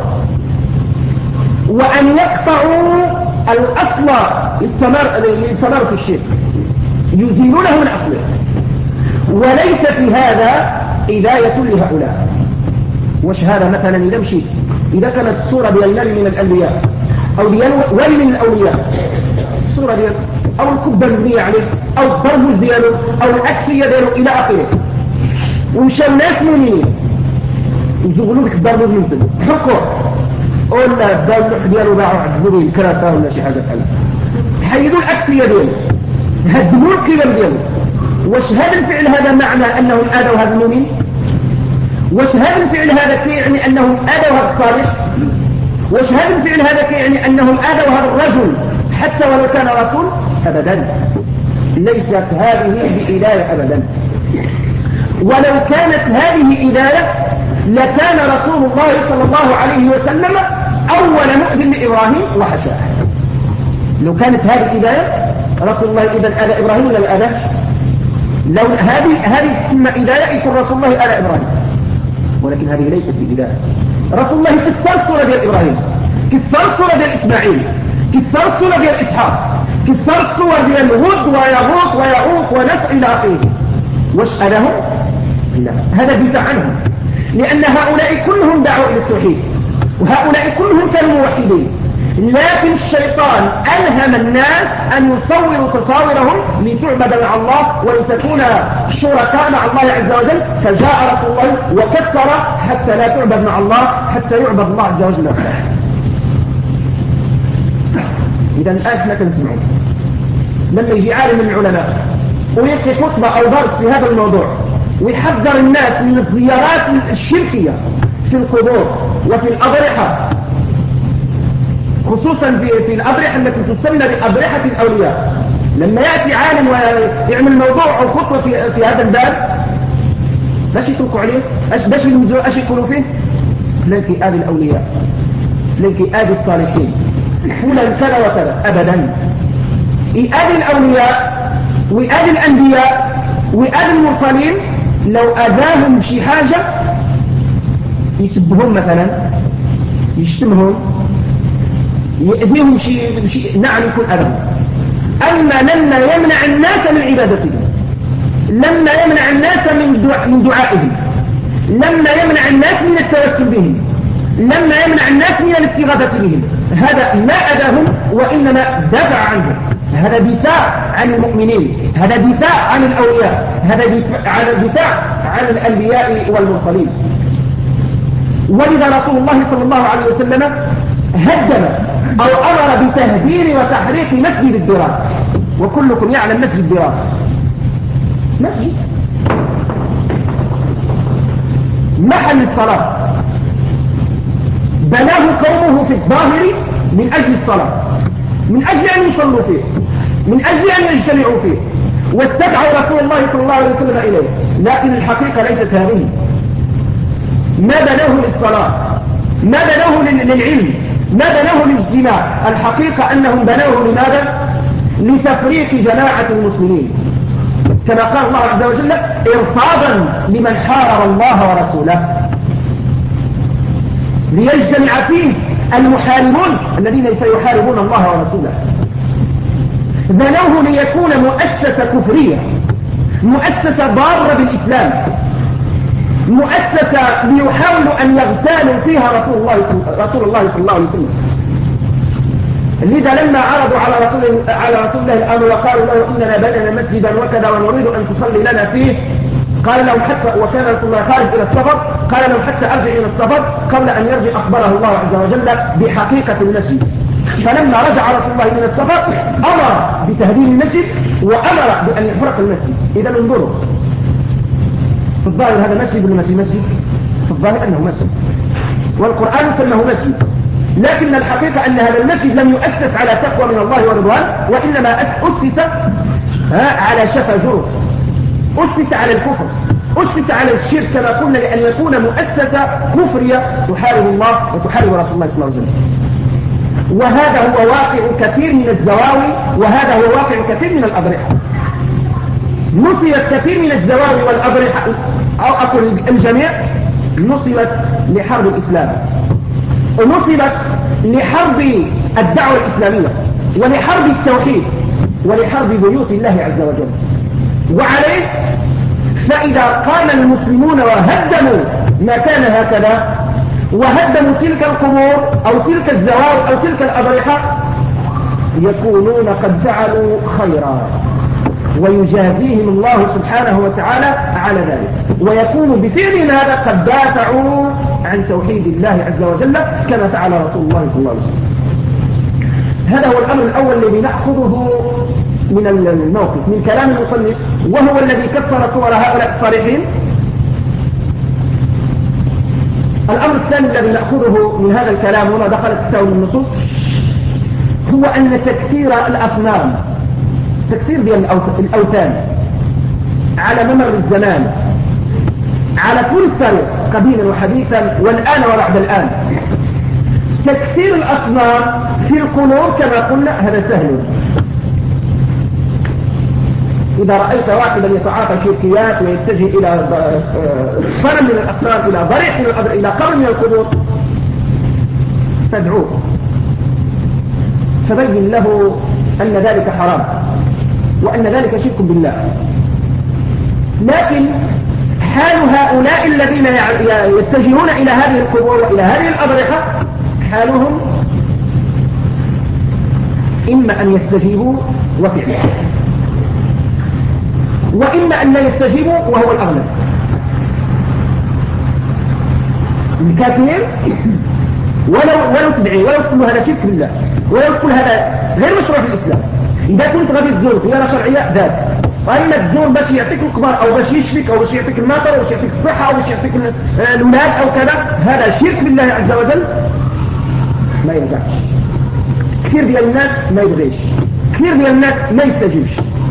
وأن يقطعوا الأصل للتمارس الشرك، يزيلونه من أصله. وليس في هذا إداية لهؤلاء. وش هذا؟ مثلا إذا مشيت إذا كانت الصورة ديال نبي من الأنبياء أو ديال ولي من الأولياء، الصورة ديال أو الكبة المبنية عليه أو الضربوز دياله أو الأكسية دياله إلى آخره، ومشاو ناس مؤمنين يزغلوا لك الضربوز من تم حركوه ولا داو اللوح دياله باعوا عدلوا به الكراسة ولا شي حاجة بحالها، حيدوا الأكسية دياله هدموا القبر دياله. واش هذا الفعل هذا معنى أنهم آذوا هذا المؤمن؟ واش هذا الفعل هذا كيعني أنهم آذوا هذا الصالح؟ واش هذا الفعل هذا كيعني أنهم آذوا هذا الرجل حتى ولو كان رسول؟ أبدا، ليست هذه بإداية أبدا. ولو كانت هذه إداية لكان رسول الله صلى الله عليه وسلم أول مؤذن لإبراهيم وحشاه. لو كانت هذه إداية رسول الله إذن آذى إبراهيم ولا لا آذاه؟ لو هذه هذه تسمى إداية يكون رسول الله آل إبراهيم، ولكن هذه ليست بإداية. رسول الله كسر الصورة ديال إبراهيم، كسر الصورة ديال إسماعيل، كسر الصورة ديال إسحاق، كسر الصور ديال هود ويغوث ويعوق ونسر إلى آخره. واش أذاهم؟ لا، هذا دفاع عنهم، لأن هؤلاء كلهم دعوا إلى التوحيد وهؤلاء كلهم كانوا موحدين، لكن الشيطان ألهم الناس أن يصوروا تصاورهم لتعبد مع الله ولتكون شركاء مع الله عز وجل، فجاء رسول الله وكسر حتى لا تعبد مع الله، حتى يعبد الله عز وجل. إذا الآن احنا كنسمعون لما يجي عالم من العلماء ويلقي خطبة أو درس في هذا الموضوع ويحذر الناس من الزيارات الشركية في القبور وفي الأضرحة، خصوصا في, في الأضرحة التي تسمى بأضرحة الأولياء، لما يأتي عالم ويعمل موضوع أو خطوة في, في هذا الباب باش يطلقوا عليه، باش يلمزوا، اش يقولوا فيه؟ فلان كي آذي الأولياء، فلان كي آذي الصالحين، فلان كذا وكذا. أبدا، يآذي الأولياء ويآذي الأنبياء ويآذي المرسلين لو أذاهم بشي حاجة يسبهم مثلا، يشتمهم، يأذيهم شيء بشي، نعم يكون أذى. أما لما يمنع الناس من عبادتهم، لما يمنع الناس من دعاء من دعائهم، لما يمنع الناس من التوسل بهم، لما يمنع الناس من الاستغاثة بهم، هذا ما أذاهم وإنما دفع عنهم. هذا دفاع عن المؤمنين، هذا دفاع عن الأولياء، هذا دفاع عن الأنبياء والمرسلين. ولذا رسول الله صلى الله عليه وسلم هدم أو أمر بتهدير وتحريق مسجد الدرار. وكلكم يعلم مسجد الدرار، مسجد محل الصلاة، بناه قومه في الظاهر من أجل الصلاة، من أجل أن يصلوا فيه، من أجل أن يجتمعوا فيه، واستدعوا رسول الله صلى الله عليه وسلم إليه. لكن الحقيقة ليست هذه. ما بنوه للصلاة، ما بنوه للعلم، ما بنوه للاجتماع. الحقيقة أنهم بنوه لماذا؟ لتفريق جماعة المسلمين، كما قال الله عز وجل: إرصادا لمن حارب الله ورسوله، ليجتمع فيه المحاربون الذين سيحاربون الله ورسوله. بنوه ليكون مؤسسة كفرية، مؤسسة ضارة بالإسلام، مؤسسة ليحاولوا أن يغتالوا فيها رسول الله رسول الله صلى الله عليه وسلم. لذا لما عرضوا على رسول على رسول الله الأمر وقالوا له: إننا بنينا مسجدا وكذا ونريد أن تصلي لنا فيه، قال لهم حتى، وكان رسول الله خارج إلى السفر، قال لهم حتى أرجع من السفر. قبل أن يرجع أخبره الله عز وجل بحقيقة المسجد. فلما رجع رسول الله من السفر أمر بتهديم المسجد وأمر بأن يحرق المسجد. إذا انظروا، في الظاهر هذا مسجد ولا مسجد؟ مسجد في الظاهر أنه مسجد، والقرآن سماه مسجد، لكن الحقيقة أن هذا المسجد لم يؤسس على تقوى من الله ورضوان، وإنما أسس على شفا جرس، أسس على الكفر، أسس على الشرك كما قلنا، لأن يكون مؤسسة كفرية تحارب الله وتحارب رسول الله صلى الله عليه وسلم. وهذا هو واقع كثير من الزواوي، وهذا هو واقع كثير من الأضرحة. نصبت كثير من الزواوي والأضرحة، أو أقول الجميع، نصبت لحرب الإسلام، ونصبت لحرب الدعوة الإسلامية، ولحرب التوحيد، ولحرب بيوت الله عز وجل. وعليه فإذا قام المسلمون وهدموا ما كان هكذا، وهدموا تلك القبور أو تلك الزواج أو تلك الأضرحة، يكونون قد فعلوا خيرا، ويجازيهم الله سبحانه وتعالى على ذلك، ويكون بفعلهم هذا قد دافعوا عن توحيد الله عز وجل كما فعل رسول الله صلى الله عليه وسلم. هذا هو الأمر الأول الذي نأخذه من الموقف من كلام المصنف، وهو الذي كسر صور هؤلاء الصالحين. الأمر الثاني الذي نأخذه من هذا الكلام وما دخلت تحته من النصوص، هو أن تكسير الأصنام، تكسير الأوثان على ممر الزمان، على كل التاريخ قديما وحديثا والآن وبعد الآن، تكسير الأصنام في القلوب كما قلنا هذا سهل. إذا رأيت واحدا يتعاطى شركيات ويتجه إلى صنم من الأصنام، إلى ضريح من الأبر، إلى قرن من القبور، فادعوه، فبين له أن ذلك حرام وأن ذلك شرك بالله. لكن حال هؤلاء الذين يتجهون إلى هذه القبور وإلى هذه الأضرحة، حالهم إما أن يستجيبوا وفعلا، وإما أن لا يستجيبوا وهو الأغلب. الكافرين ولو ولو تدعي ولو تقول هذا شرك بالله، ولو تقول هذا غير مشروع في الإسلام، إذا كنت غادي تزور زيارة شرعية ذات، وإما تزور باش يعطيك الكبار أو باش يشفيك أو باش يعطيك المطر أو باش يعطيك الصحة أو باش يعطيك الأولاد أو كذا، هذا شرك بالله عز وجل ما يرجعش. كثير ديال الناس ما يبغيش، كثير ديال الناس ما يستجيبش.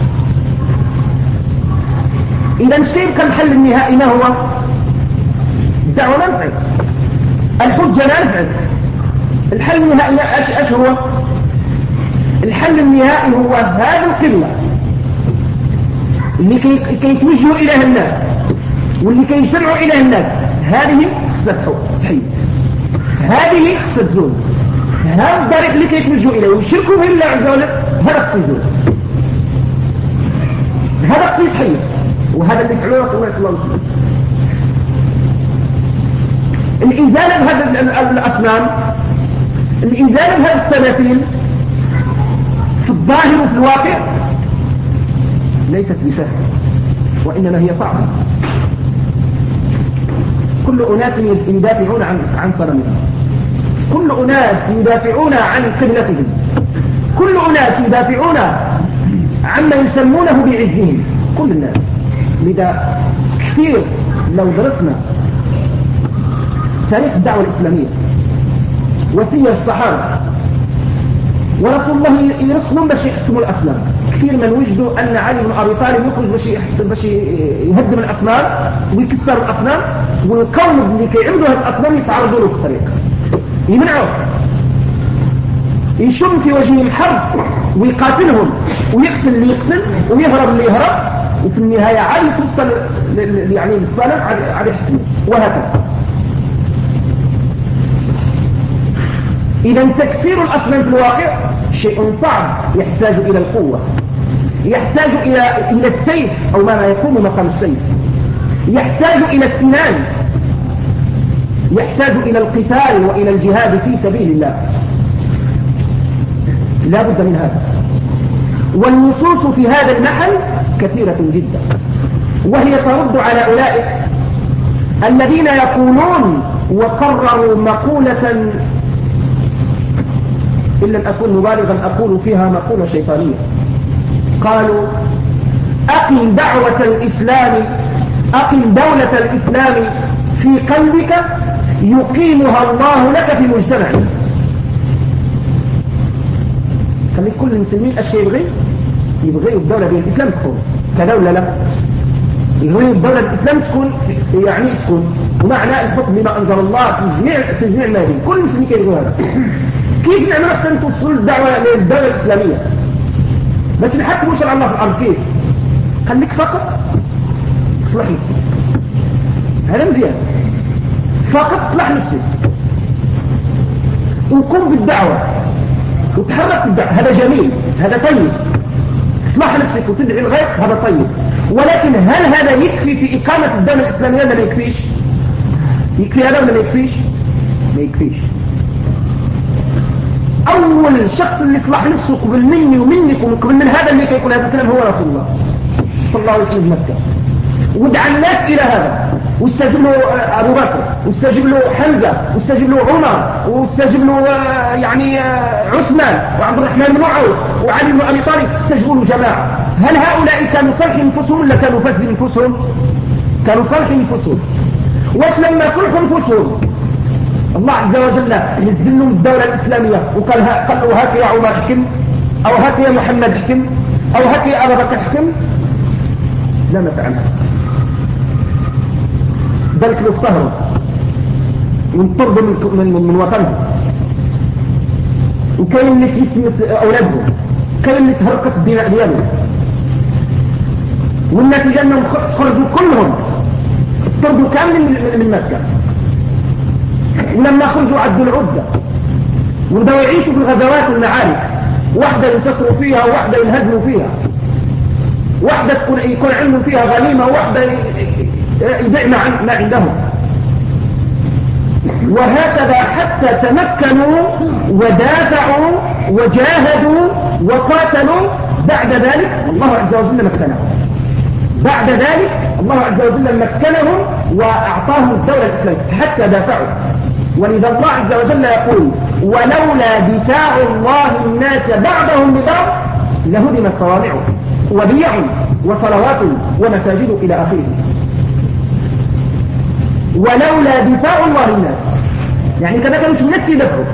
إذا نشتي يبقى الحل النهائي ما هو؟ الدعوة ما نفعت، الحجة ما نفعت، الحل النهائي ايش ايش هو؟ الحل النهائي هو هذه القبلة اللي كيتوجهوا إليها الناس واللي كيجتمعوا إليها الناس، هذه خصها تحيد، هذه خصها تزول، هذا الطريق اللي كيتوجهوا إليه ويشركوا به الله عز وجل هذا خصها يزول، هذا خصها يتحيد، وهذا اللي فعلوه رسول الله صلى الله عليه وسلم. الإزالة بهذا الأصنام، الإزالة بهذا التماثيل في الظاهر وفي الواقع ليست بسهلة، وإنما هي صعبة. كل أناس يدافعون عن عن صنمهم، كل أناس يدافعون عن قبلتهم، كل أناس يدافعون عما يسمونه بعزهم، كل الناس. لذا كثير لو درسنا تاريخ الدعوة الإسلامية وسير الصحابة ورسول الله يرسلون باش يحكموا الأصنام، كثير من وجدوا أن علي بن أبي طالب يخرج باش باش يهدم الأصنام ويكسر الأصنام، والقوم اللي كيعبدوا هذه الأصنام يتعرضوا له في الطريق، يمنعوا، يشم في وجههم حرب ويقاتلهم ويقتل اللي يقتل ويهرب اللي يهرب، وفي النهاية عادي توصل يعني للصنم عادي يحكموا، وهكذا. إذا تكسير الأصنام في الواقع شيء صعب، يحتاج إلى القوة، يحتاج إلى إلى السيف أو ما يقوم مقام السيف، يحتاج إلى السنان، يحتاج إلى القتال وإلى الجهاد في سبيل الله، لا بد من هذا. والنصوص في هذا المحل كثيرة جدا، وهي ترد على أولئك الذين يقولون وقرروا مقولة إن لم أكن مبالغا أقول فيها مقولة شيطانية، قالوا أقم دعوة الإسلام، أقم دولة الإسلام في قلبك يقيمها الله لك في مجتمعك. خلي كل المسلمين أشكي يبغي يبغي الدولة دي الإسلام تكون كدولة لا، يبغي الدولة الإسلام تكون يعني تكون ومعنى الحكم بما أنزل الله في جميع في جميع ما يبغي، كل المسلمين يبغوا هذا. كيف نعمل أحسن توصل الدعوة للدولة الإسلامية بس نحكموا شرع الله في الأرض؟ كيف؟ خليك فقط تصلح نفسك، هذا مزيان، فقط تصلح نفسك وقم بالدعوة وتحرك في الدعوة، هذا جميل، هذا طيب، تصلح نفسك وتدعي الغير، هذا طيب. ولكن هل هذا يكفي في إقامة الدولة الإسلامية ولا ما يكفيش؟ يكفي هذا ولا ما يكفيش؟ ما يكفيش. أول شخص اللي صلح نفسه قبل مني ومنكم وقبل من هذا اللي كيقول هذا الكلام هو رسول الله صلى الله عليه وسلم مكة، ودعا الناس إلى هذا، واستجب له أبو بكر، واستجب له حمزة، واستجب له عمر، واستجب له يعني عثمان وعبد الرحمن بن عوف وعلي بن أبي طالب، استجبوا له جماعة. هل هؤلاء كانوا صلح انفسهم ولا كانوا فاسد انفسهم؟ كانوا صلح انفسهم. واسلمنا صلح انفسهم، الله عز وجل نزل لهم الدولة الإسلامية وقال ها قال له هاك يا عمر احكم، أو هاك يا محمد احكم، أو هاك يا أبا بكر احكم، لا ما فعلها، بل كانوا افتهروا وانطردوا من, من, من وطنهم، وكاين اللي تيتمت أولادهم، كاين اللي تهرقت الدماء ديالهم، والنتيجة أنهم خرجوا كلهم اطردوا كامل من, من مكة. ولما خرجوا عدوا العدة وبدأوا يعيشوا في الغزوات والمعارك، واحدة ينتصروا فيها وواحدة ينهزموا فيها، واحدة تكون يكون عندهم فيها غنيمة وواحدة يبيع ما عندهم، وهكذا حتى تمكنوا ودافعوا وجاهدوا وقاتلوا بعد ذلك الله عز وجل مكنهم بعد ذلك الله عز وجل مكنهم وأعطاهم الدولة الإسلامية حتى دافعوا. ولذا الله عز وجل يقول ولولا دفاع الله الناس بعضهم ببعض لهدمت صوامع وبيع وصلوات ومساجد إلى آخره. ولولا دفاع الله الناس يعني كذا كانوا الناس يدفعوا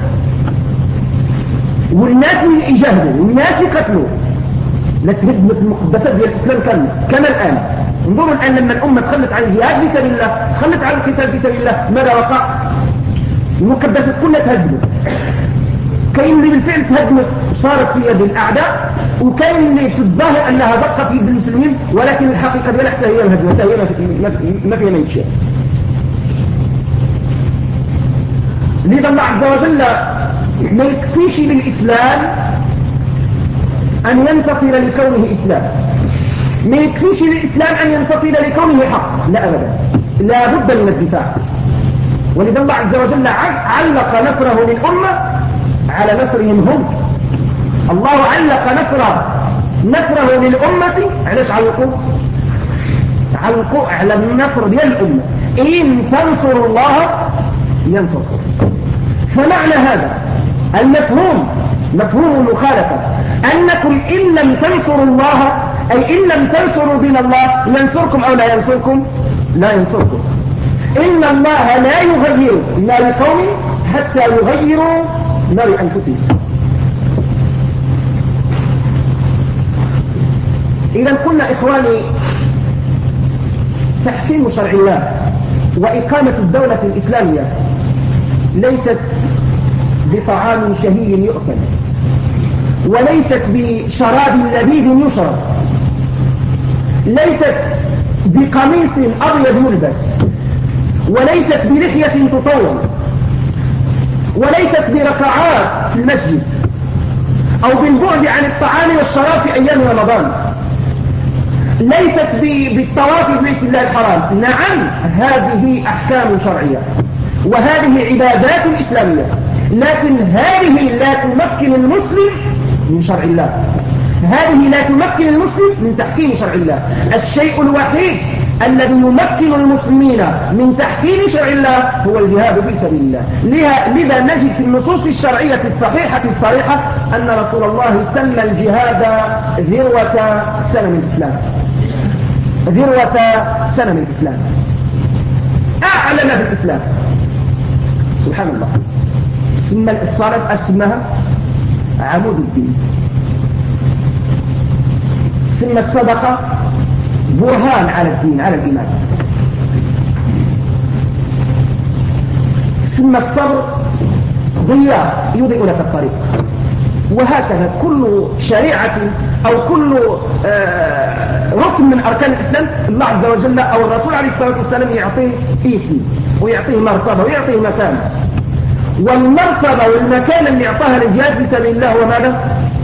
والناس يجاهدوا والناس يقتلوا لتهدمت المقدسات ديال الإسلام كاملة كما الآن. انظروا الآن لما الأمة تخلت عن الجهاد في سبيل الله تخلت عن القتال في سبيل الله ماذا وقع؟ المقدسات كلها تهدمت. كاين اللي بالفعل تهدمت وصارت في يد الأعداء وكاين اللي في الظاهر أنها دقة في يد المسلمين ولكن الحقيقة ديالها حتى هي الهدمة حتى هي ما فيها ما يتشاف. لذا الله عز وجل ما يكفيش للإسلام أن ينتصر لكونه إسلام ما يكفيش للإسلام أن ينتصر لكونه حق لا أبدا لا بد من الدفاع. ولذا الله عز وجل علق نصره للأمة على نصرهم هم. الله علق نصره نصره للأمة علاش علقوا علقوا على النصر ديال الأمة إن تنصروا الله ينصركم. فمعنى هذا المفهوم مفهوم المخالفة أنكم إن لم تنصروا الله أي إن لم تنصروا دين الله ينصركم أو لا ينصركم لا ينصركم. إن الله لا يغير ما لقوم حتى يغيروا ما لأنفسهم. إذا قلنا إخواني تحكيم شرع الله وإقامة الدولة الإسلامية ليست بطعام شهي يؤكل وليست بشراب لذيذ يشرب ليست بقميص أبيض يلبس وليست بلحية تطول وليست بركعات في المسجد أو بالبعد عن الطعام والشراب في أيام رمضان ليست بالطواف ببيت الله الحرام. نعم هذه أحكام شرعية وهذه عبادات إسلامية لكن هذه لا تمكن المسلم من شرع الله هذه لا تمكن المسلم من تحكيم شرع الله. الشيء الوحيد الذي يمكن المسلمين من تحكيم شرع الله هو الجهاد في سبيل الله. لذا نجد في النصوص الشرعية الصحيحة الصريحة أن رسول الله سمى الجهاد ذروة سنم الإسلام ذروة سنم الإسلام أعلن في الإسلام سبحان الله. سمى الصلاة اسمها عمود الدين سمى الصدقة برهان على الدين على الإيمان سمى الصبر ضياء يضيء لك الطريق. وهكذا كل شريعة أو كل ركن من أركان الإسلام الله عز وجل أو الرسول عليه الصلاة والسلام يعطيه اسم ويعطيه مرتبة ويعطيه مكان. والمرتبة والمكان اللي اعطاها للجهاد في سبيل الله هو ماذا؟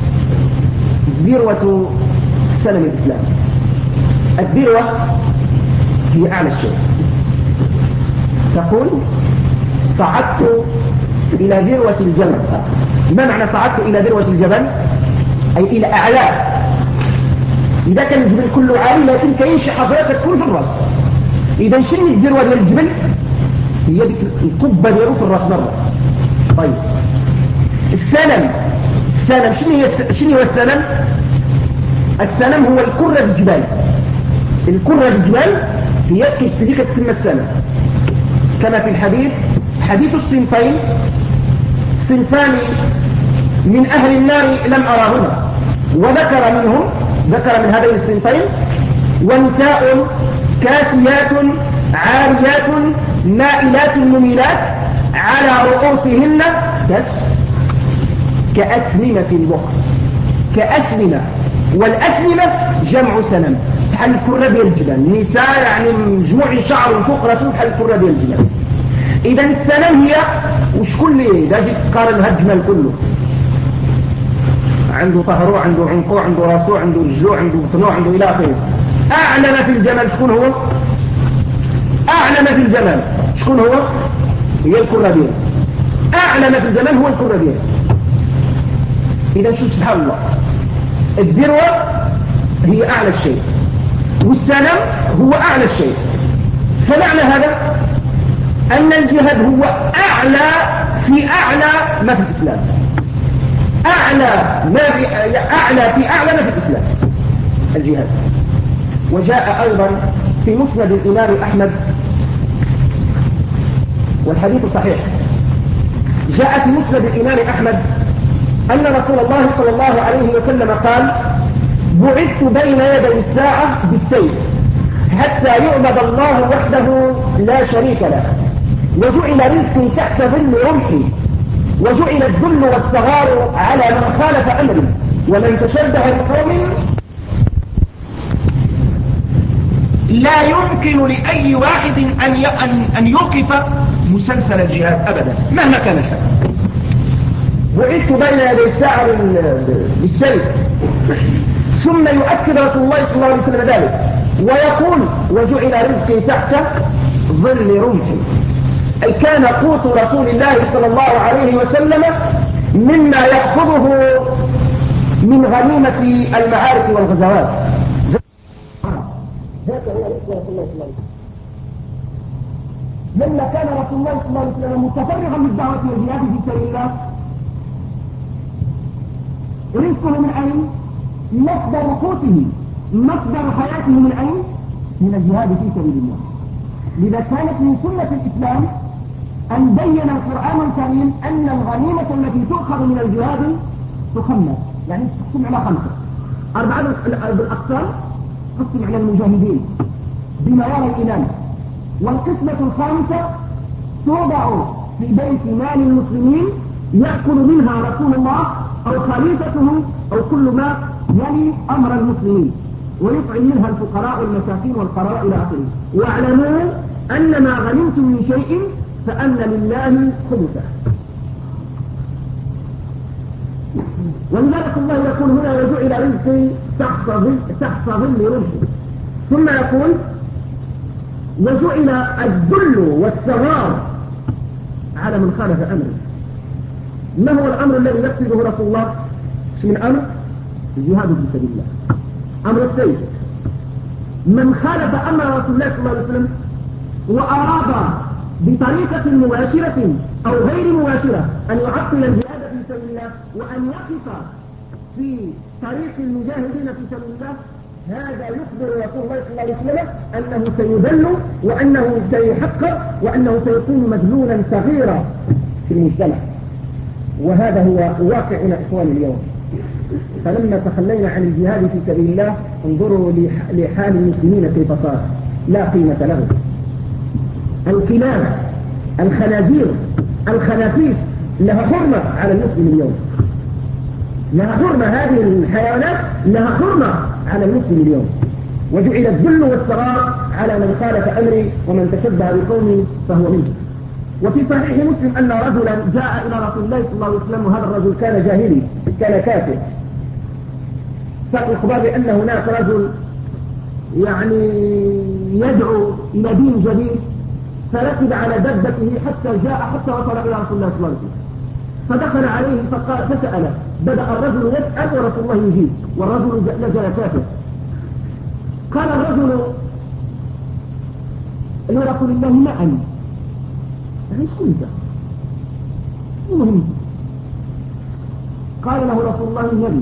ذروة سنم الإسلام. الذروة هي أعلى الشيء. تقول صعدت إلى ذروة الجبل. ما معنى صعدت إلى ذروة الجبل؟ أي إلى أعلاه. إذا كان الجبل كله عالي لكن كاين شي حجرات تكون في الرأس. إذا شنو الذروة ديال الجبل؟ هي ديك القبة ديالو في الرأس مرة. طيب السنم السنم شنو هي شنو هو السنم؟ السنم هو الكرة الجبال. الكرة الجبال هي كيف تسمى السنم كما في الحديث حديث الصنفين صنفان من أهل النار لم أراهما وذكر منهم ذكر من هذين الصنفين ونساء كاسيات عاريات مائلات مميلات على رؤوسهن كأسنمة البخت كأسنمة. والأسنمة جمع سنم بحال الكرة ديال الجبال. نساء يعني مجموع شعر فوق راسه بحال الكرة ديال الجبال. إذا السنم هي وشكون اللي دا جيت تقارن هاد الجمال كله عنده ظهره عنده عنقه عنده راسه عنده رجله عنده بطنه عنده إلى آخره. أعلم في الجمال شكون هو؟ أعلم في الجمال شكون هو؟ هي الكرة ديال. أعلم في الجمال هو الكرة ديال. إذا شوف سبحان الله، الذروة هي أعلى الشيء والسلام هو أعلى الشيء. فمعنى هذا أن الجهاد هو أعلى في أعلى ما في الإسلام، أعلى ما في أعلى في أعلى ما في الإسلام الجهاد. وجاء أيضا في مسند الإمام أحمد والحديث صحيح، جاء في مسند الإمام أحمد أن رسول الله صلى الله عليه وسلم قال: بعثت بين يدي الساعة بالسيف حتى يعبد الله وحده لا شريك له، وجعل رزقي تحت ظل رمحي، وجعل الذل والصغار على من خالف أمري، ومن تشبه بقوم. لا يمكن لأي واحد أن أن يوقف مسلسل الجهاد أبدا مهما كان الحال. بعثت بين يدي الساعة بالسيف. ثم يؤكد رسول الله صلى الله عليه وسلم ذلك ويقول: وجعل رزقي تحت ظل رمحي، أي كان قوت رسول الله صلى الله عليه وسلم مما يأخذه من غنيمة المعارك والغزوات. لما كان رسول الله صلى الله عليه وسلم متفرغا للدعوة والجهاد في سبيل الله، رزقه من أين؟ مصدر قوته، مصدر حياته من أين؟ من الجهاد في سبيل الله. لذا كانت من سنة الإسلام أن بين القرآن الكريم أن الغنيمة التي تؤخذ من الجهاد تخمس، يعني تقسم على خمسة. أربعة بالأقسام تقسم على المجاهدين بما يرى الإمام، والقسمة الخامسة توضع في بيت مال المسلمين يأكل منها رسول الله أو خليفته أو كل ما يلي أمر المسلمين، ويطعم منها الفقراء والمساكين والقراء إلى آخره. واعلموا أن ما غنمتم من شيء فأن لله خمسه. ولذلك الله يقول هنا: وجعل رزقي تحت ظل تحت ظل رمحي. ثم يقول: وجعل الذل والصغار على من خالف أمره. ما هو الأمر الذي يقصده رسول الله؟ من أمر الجهاد في سبيل الله، أمر السيف. من خالف أمر رسول الله صلى الله عليه وسلم وأراد بطريقة مباشرة أو غير مباشرة أن يعطل الجهاد في سبيل الله وأن يقف في طريق المجاهدين في سبيل الله، هذا يخبر رسول الله صلى الله عليه وسلم أنه سيذل وأنه سيحقر وأنه سيكون مذلولا صغيرا في المجتمع. وهذا هو واقعنا إخواني اليوم. فلما تخلينا عن الجهاد في سبيل الله انظروا لحال المسلمين كيف صار، لا قيمة له. الكلاب، الخنازير، الخنافيس لها حرمة على المسلم اليوم، لها حرمة. هذه الحيوانات لها حرمة على المسلم اليوم. وجعل الذل والصغار على من خالف أمري ومن تشبه بقوم فهو منه. وفي صحيح مسلم أن رجلا جاء إلى رسول الله صلى الله عليه وسلم، وهذا الرجل كان جاهلي، كان كافر. ساق الخبر بأن هناك رجل يعني يدعو إلى دين جديد، فركب على دبته حتى جاء حتى وصل إلى رسول الله صلى الله عليه وسلم. فدخل عليه فقال فسأله، بدأ الرجل يسأل ورسول الله يجيب، والرجل نزل كافر. قال الرجل لرسول الله: ما أنت؟ ايش كنت؟ المهم. قال له رسول الله: النبي.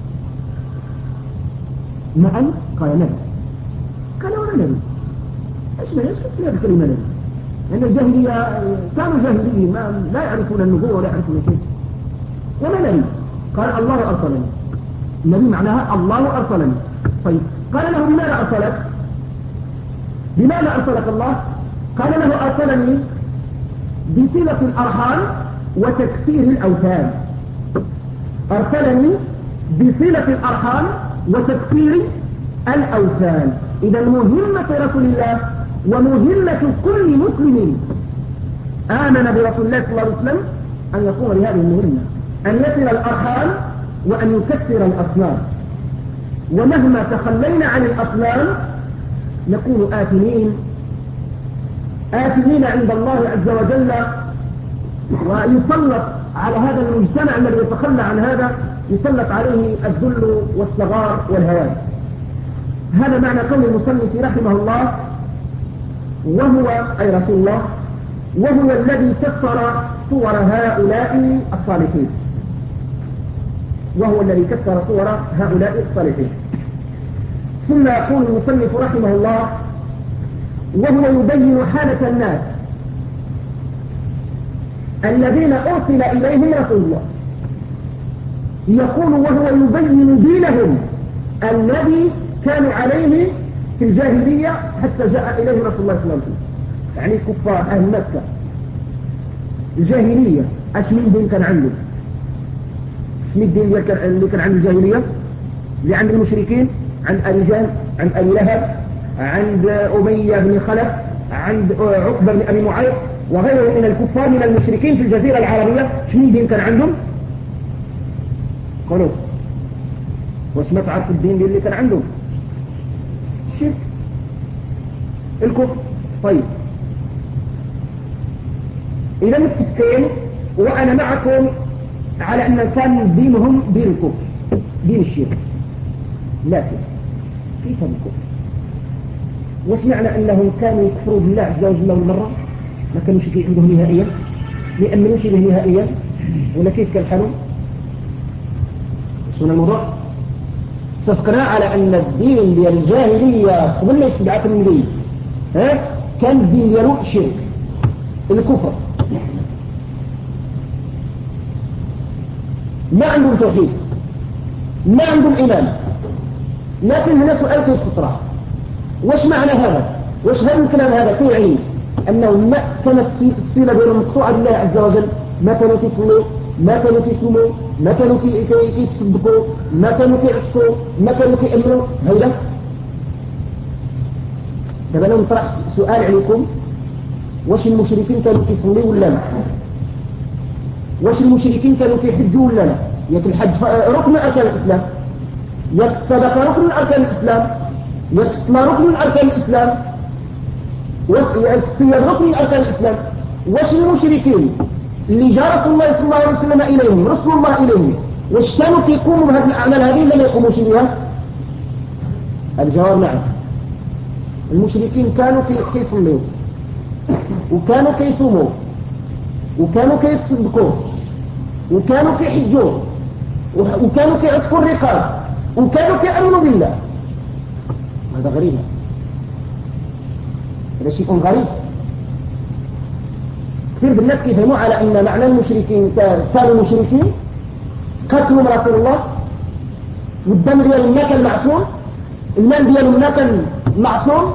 ما أنت؟ قال: نبي. قال: ولا نبي. ايش ما ايش كنت هذه الكلمة نبي؟ لأن الجاهلية كانوا جاهليين ما لا يعرفون النبوة ولا يعرفون شيء. ولا نبي. قال: الله أرسلني. النبي معناها الله أرسلني. طيب قال له: بماذا أرسلك؟ بماذا أرسلك الله؟ قال له: أرسلني بصلة الأرحام وتكسير الأوثان. أرسلني بصلة الأرحام وتكسير الأوثان. إذا مهمة رسول الله ومهمة كل مسلم آمن برسول الله صلى الله عليه وسلم أن يقوم بهذه المهمة، أن يصل الأرحام وأن يكسر الأصنام. ومهما تخلينا عن الأصنام نكون آثمين آثمين عند الله عز وجل، ويسلط على هذا المجتمع الذي يتخلى عن هذا يسلط عليه الذل والصغار والهوان. هذا معنى قول المصنف رحمه الله وهو أي رسول الله وهو الذي كسر صور هؤلاء الصالحين وهو الذي كسر صور هؤلاء الصالحين. ثم يقول المصنف رحمه الله وهو يبين حالة الناس الذين أرسل إليهم رسول الله، يقول وهو يبين دينهم الذي كانوا عليه في الجاهلية حتى جاء إليه رسول الله صلى الله عليه وسلم. يعني كفار أهل مكة الجاهلية أش من دين كان عنده؟ أش من الدين اللي كان عند الجاهلية؟ اللي عند المشركين، عند أبي جهل، عند أبي لهب، عند أمية بن خلف، عند عقبة بن أبي معيط وغيره من الكفار من المشركين في الجزيرة العربية. أش من دين كان عندهم؟ خلاص واش ما تعرف الدين اللي كان عندهم؟ الشرك، الكفر. طيب إذا متفقين وأنا معكم على أن كان دينهم دين الكفر دين الشرك، لكن كيف الكفر؟ وش معنى أنهم كانوا يكفروا بالله عز وجل أول مرة؟ ما كانوا شيء عندهم نهائيا، ما يأمنوش به نهائيا، ولا كيف كان حالهم؟ شو الموضوع؟ اتفقنا على أن الدين ديال الجاهلية قبل ما يتبعث النبي ها كان الدين ديالو شرك، الكفر، ما عندهم توحيد، ما عندهم إيمان. لكن هنا سؤال كيف تطرح، واش معنى هذا؟ واش هذا الكلام هذا تعني أنه ما كانت الصلة بينهم مقطوعة بالله عز وجل؟ ما كانوا كيصلوا، ما كانوا كيصوموا، ما كانوا كيتصدقوا، ما كانوا كيعتقوا، ما كانوا كيأمنوا. هيدا دابا انا نطرح سؤال عليكم، واش المشركين كانوا كيصليوا ولا لا؟ واش المشركين كانوا كيحجوا ولا لا؟ ياك الحج ركن من اركان الاسلام، ياك الصدقه ركن من اركان الاسلام، ياك الصلاه ركن من اركان الاسلام، ياك الصيام ركن من اركان الاسلام. واش المشركين اللي جاء رسول الله صلى الله عليه وسلم إليهم رسول الله إليهم واش كانوا كيقوموا بهذه الأعمال هذه ولا ما يقوموش بها؟ الجواب نعم. المشركين كانوا كيصلوا وكانوا كيصوموا وكانوا كيتصدقوا وكانوا كيحجوا وكانوا كيعتقوا الرقاب وكانوا كيأمنوا بالله. هذا غريب، هذا شيء غريب. كثير بالناس كيفهموا على أن معنى المشركين كانوا مشركين قتلوا رسول الله والدم ديالهم ما كان معصوم، المال ديالهم ما كان معصوم،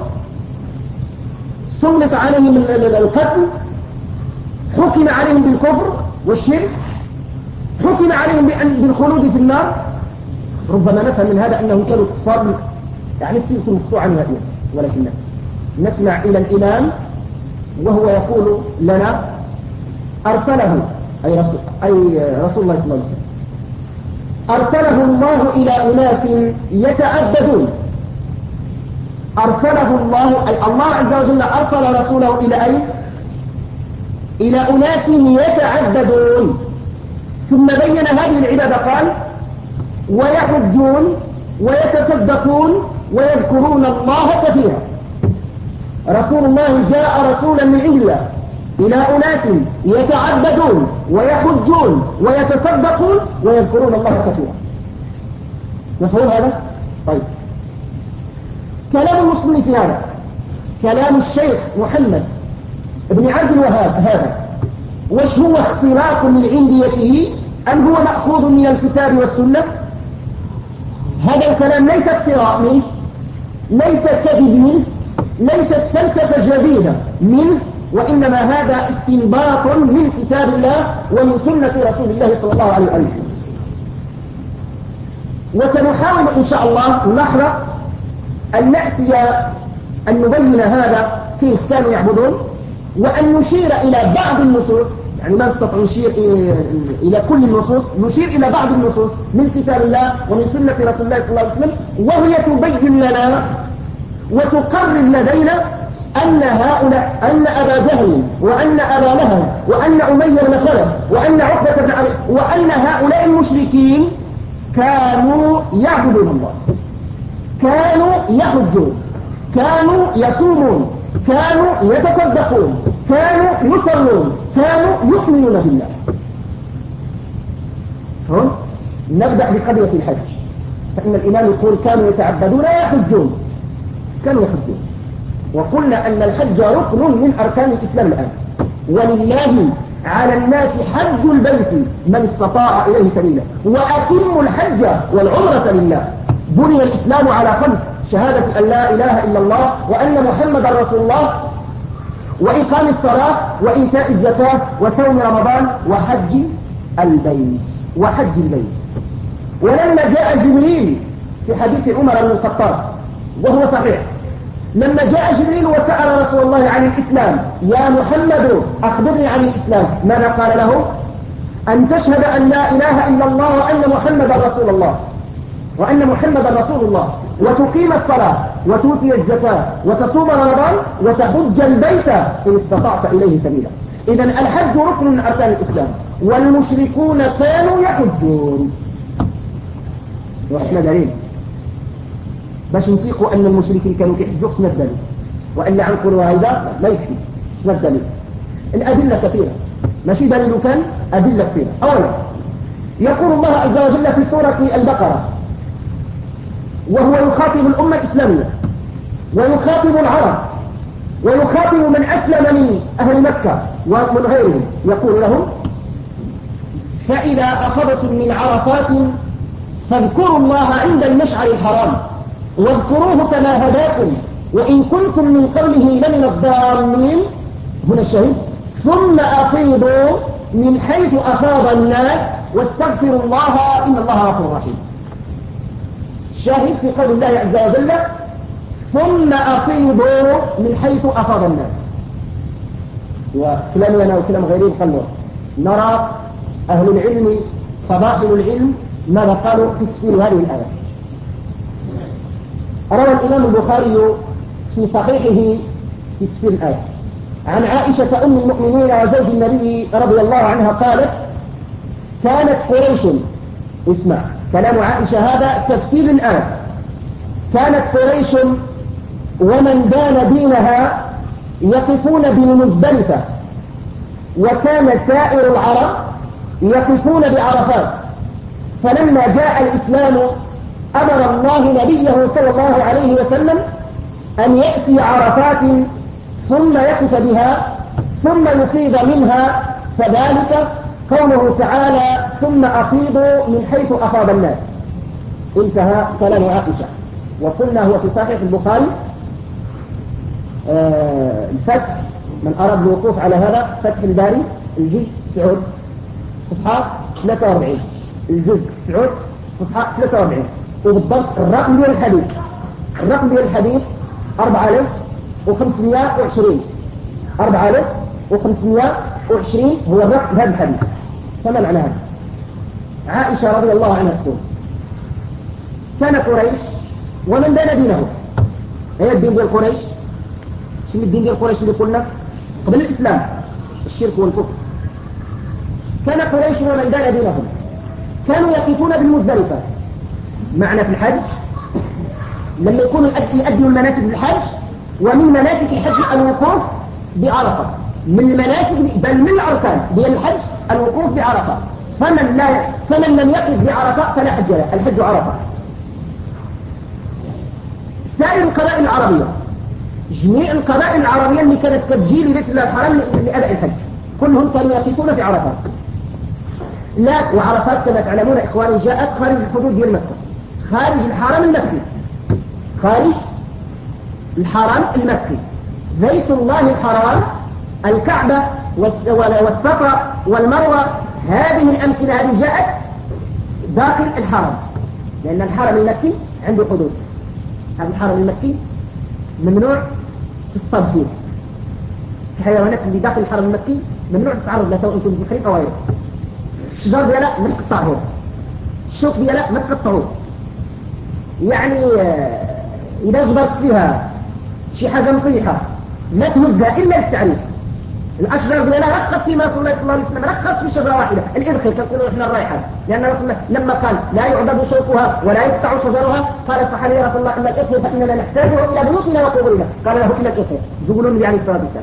سلط عليهم القتل، حكم عليهم بالكفر والشرك، حكم عليهم بالخلود في النار. ربما نفهم من هذا أنهم كانوا كفار، يعني السلطة مقطوعة نهائيا. ولكن نسمع إلى الإمام وهو يقول لنا أرسله أي رسول, أي رسول الله صلى الله عليه وسلم أرسله الله إلى أناس يتعبدون. أرسله الله أي الله عز وجل أرسل رسوله إلى أين؟ إلى أناس يتعبدون. ثم بين هذه العبادة قال ويحجون ويتصدقون ويذكرون الله كثيرا. رسول الله جاء رسولا من عند الله إلى أناس يتعبدون ويحجون ويتصدقون ويذكرون الله كثيرا. مفهوم هذا؟ طيب، كلام المسلم في هذا كلام الشيخ محمد بن عبد الوهاب هذا وش هو اختلاق من عنديته أم هو مأخوذ من الكتاب والسنة؟ هذا الكلام ليس اختراع منه، ليس كذب منه، ليست فلسفة جديدة منه، وإنما هذا استنباط من كتاب الله ومن سنة رسول الله صلى الله عليه وسلم. وسنحاول إن شاء الله لحظة أن نأتي أن نبين هذا كيف كانوا يعبدون، وأن نشير إلى بعض النصوص، يعني ما نستطيع نشير إلى كل النصوص، نشير إلى بعض النصوص من كتاب الله ومن سنة رسول الله صلى الله عليه وسلم، وهي تبين لنا وتقرر لدينا أن هؤلاء أن أبا جهل وأن أبا لهب وأن أمية بن خلف وأن عقبة بن عمرو وأن هؤلاء المشركين كانوا يعبدون الله، كانوا يحجون، كانوا يصومون، كانوا يتصدقون، كانوا يصلون، كانوا يؤمنون بالله. فهم؟ نبدأ بقضية الحج، فإن الإمام يقول كانوا يتعبدون ويحجون، كانوا يحجون. وقلنا أن الحج ركن من أركان الإسلام الآن. ولله على الناس حج البيت من استطاع إليه سبيلا وأتموا الحج والعمرة لله. بني الإسلام على خمس: شهادة أن لا إله إلا الله وأن محمدا رسول الله، وإقام الصلاة، وإيتاء الزكاة، وصوم رمضان، وحج البيت وحج البيت. ولما جاء جبريل في حديث عمر بن الخطاب وهو صحيح، لما جاء جبريل وسأل رسول الله عن الإسلام: يا محمد أخبرني عن الإسلام، ماذا قال له؟ أن تشهد أن لا إله إلا الله وأن محمدا رسول الله وأن محمدا رسول الله، وتقيم الصلاة، وتؤتي الزكاة، وتصوم رمضان، وتحج البيت إن استطعت إليه سبيلا. إذن الحج ركن من أركان الإسلام، والمشركون كانوا يحجون. وإحنا دليل باش نتيقوا أن المشركين كانوا يحجوا، شنو الدليل؟ وإلا عنقلوا هيدا لا يكفي. شنو الدليل؟ الأدلة كثيرة، ماشي دليل كان، أدلة كثيرة. أولا يقول الله عز وجل في سورة البقرة وهو يخاطب الأمة الإسلامية، ويخاطب العرب، ويخاطب من أسلم من أهل مكة ومن غيرهم، يقول لهم: فإذا أخذتم من عرفات فاذكروا الله عند المشعر الحرام واذكروه كما هداكم وإن كنتم من قبله لمن الضالين. هنا الشهيد: ثم أفيضوا من حيث أفاض الناس واستغفروا الله إن الله غفور رحيم. الشاهد في قول الله عز وجل: ثم أفيضوا من حيث أفاض الناس. وكلام أنا وكلام غيري قالوا نرى أهل العلم فضائل العلم ماذا قالوا في تفسير هذه الآية. روى الإمام البخاري في صحيحه في تفسير الآية عن عائشة أم المؤمنين وزوج النبي رضي الله عنها قالت: كانت قريش، اسمع كلام عائشة هذا تفسير الآية، كانت قريش ومن دان دينها يقفون بالمزدلفة، وكان سائر العرب يقفون بعرفات. فلما جاء الإسلام أمر الله نبيه صلى الله عليه وسلم أن يأتي عرفات ثم يقف بها ثم يفيض منها، فذلك قوله تعالى: ثم أفيضوا من حيث أفاض الناس. انتهى كلام عائشة. وقلنا هو في صحيح البخاري آه الفتح، من أراد الوقوف على هذا فتح الباري الجزء سعود صفحة ثلاثة وأربعين، الجزء سعود صفحة ثلاثة وأربعين، وبالضبط الرقم ديال الحديث الرقم ديال الحديث أربعة آلاف وخمسمائة وعشرين أربعة آلاف وخمسمائة وعشرين هو الرقم هذا الحديث. فما معنى هذا؟ عائشة رضي الله عنها تقول: كان قريش ومن دان دينه. هي الدين ديال قريش شنو الدين ديال قريش اللي قلنا قبل الإسلام؟ الشرك والكفر. كان قريش ومن دان دينهم كانوا يقفون بالمزدلفة. معنى في الحج لما يكونوا يؤدوا المناسك بالحج، ومن مناسك الحج الوقوف بعرفة، من المناسك بل من الأركان ديال الحج الوقوف بعرفة. فمن لا فمن لم يقف بعرفة فلا حج له، الحج عرفة. سائر القبائل العربية، جميع القبائل العربية اللي كانت كتجي لبيت الله الحرام لأداء الحج كلهم كانوا يقفون في عرفات. لا، وعرفات كما تعلمون إخواني جاءت خارج الحدود ديال مكة، خارج الحرم المكي، خارج الحرم المكي، بيت الله الحرام، الكعبة والصفا والمروة، هذه الأمكنة هذه جاءت داخل الحرم، لأن الحرم المكي عنده حدود. هذا الحرم المكي ممنوع تصطاد فيه، الحيوانات اللي داخل الحرم المكي ممنوع تتعرض لها، سواء كنت بحري أو غيره. الشجر ديالها ما تقطعوه، الشوك ديالها ما تقطعوه. يعني إذا جبرت فيها شي حاجة مطيحة ما تهزها إلا للتعريف، الأشجار ديالها رخص فيما رسول الله صلى الله عليه وسلم رخص في شجرة واحدة الإذخر كنقولوا إحنا الريحان، لأن رسول الله لما قال لا يعضد شوكها ولا يقطع شجرها قال الصحابي يا رسول الله أما الإذخر فإننا نحتاجه إلى بيوتنا وقبورنا، قال له إلا الإذخر. زغلول النبي عليه الصلاة والسلام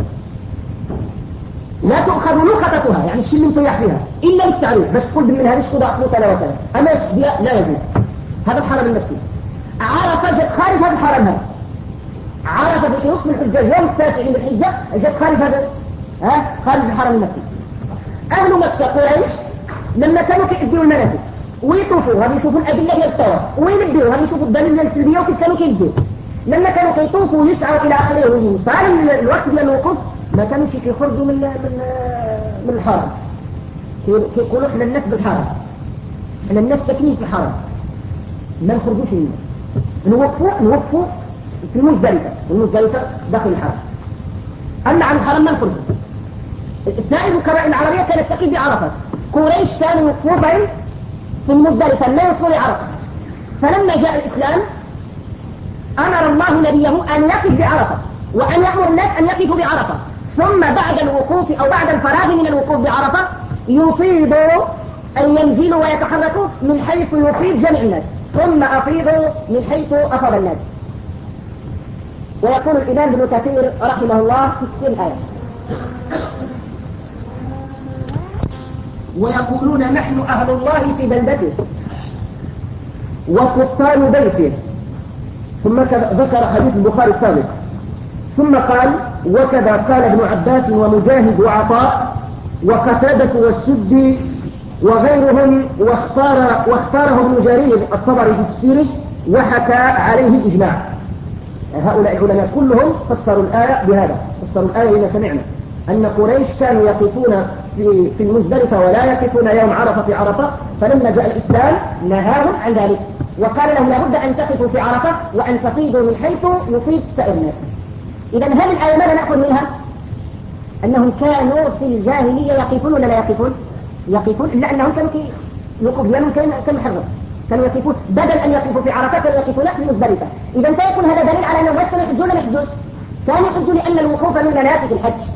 لا تؤخذ لقطتها يعني الشيء اللي مطيح فيها إلا بالتعريف، بس تقول من هذه خذ أكل كذا وكذا، أما لا يجوز. هذا الحرم المكي. عرفة جت خارج هذا الحرم، هذا عرفة في وقت الحجة يوم التاسع من الحجة جت خارج هذا ها خارج الحرم المكي. أهل مكة قريش لما كانوا كيديروا المناسك ويطوفوا غادي يشوفوا الأدلة ديال الطواف ويلبيوا غادي يشوفوا الدليل ديال التلبية وكيف كانوا كيلبيوا. لما كانوا كيطوفوا ويسعوا إلى آخره وصار الوقت ديال الوقوف ما كانوش كيخرجوا من من من الحرم. كيقولوا احنا الناس بالحرم، احنا الناس ساكنين في الحرم ما نخرجوش منه، نوقفوا نوقفوا في المزدلفة والمزدلفة داخل الحرم، أما عن الحرم ما نخرجوا. سائر القبائل العربية كانت تقف بعرفات، قريش كانوا وقوفين في المزدلفة لا يوصلوا لعرفة، فلما جاء الإسلام أمر الله نبيه أن يقف بعرفة وأن يأمر الناس أن يقفوا بعرفة، ثم بعد الوقوف أو بعد الفراغ من الوقوف بعرفة يفيضوا أن ينزلوا ويتحركوا من حيث يفيض جميع الناس، ثم أفيضوا من حيث أفاض الناس. ويقول الإمام ابن كثير رحمه الله في تفسير الآية ويقولون نحن أهل الله في بلدته وقطان بيته، ثم ذكر حديث البخاري السابق، ثم قال وكذا قال ابن عباس ومجاهد وعطاء وقتادة والسدي وغيرهم، واختار واختاره ابن جرير الطبري في تفسيره وحكى عليه الإجماع. هؤلاء العلماء كلهم فسروا الآية بهذا، فسروا الآية لما سمعنا أن قريش كانوا يقفون في في المزدلفة ولا يقفون يوم عرفة في عرفة، فلما جاء الإسلام نهاهم عن ذلك وقال لهم لابد أن تقفوا في عرفة وأن تفيضوا من حيث يفيض سائر الناس. إذا هذه الآية ماذا نأخذ منها؟ أنهم كانوا في الجاهلية يقفون ولا لا يقفون؟ يقفون، إلا أنهم كانوا كي يقف لأنهم كانوا محرم، كانوا يقفون بدل أن يقفوا في عرفة كانوا يقفون في المزدلفة. إذا فيكون هذا دليل على أنهم كانوا يحجون ما يحجوش، كانوا يحجون لأن الوقوف من مناسك الحج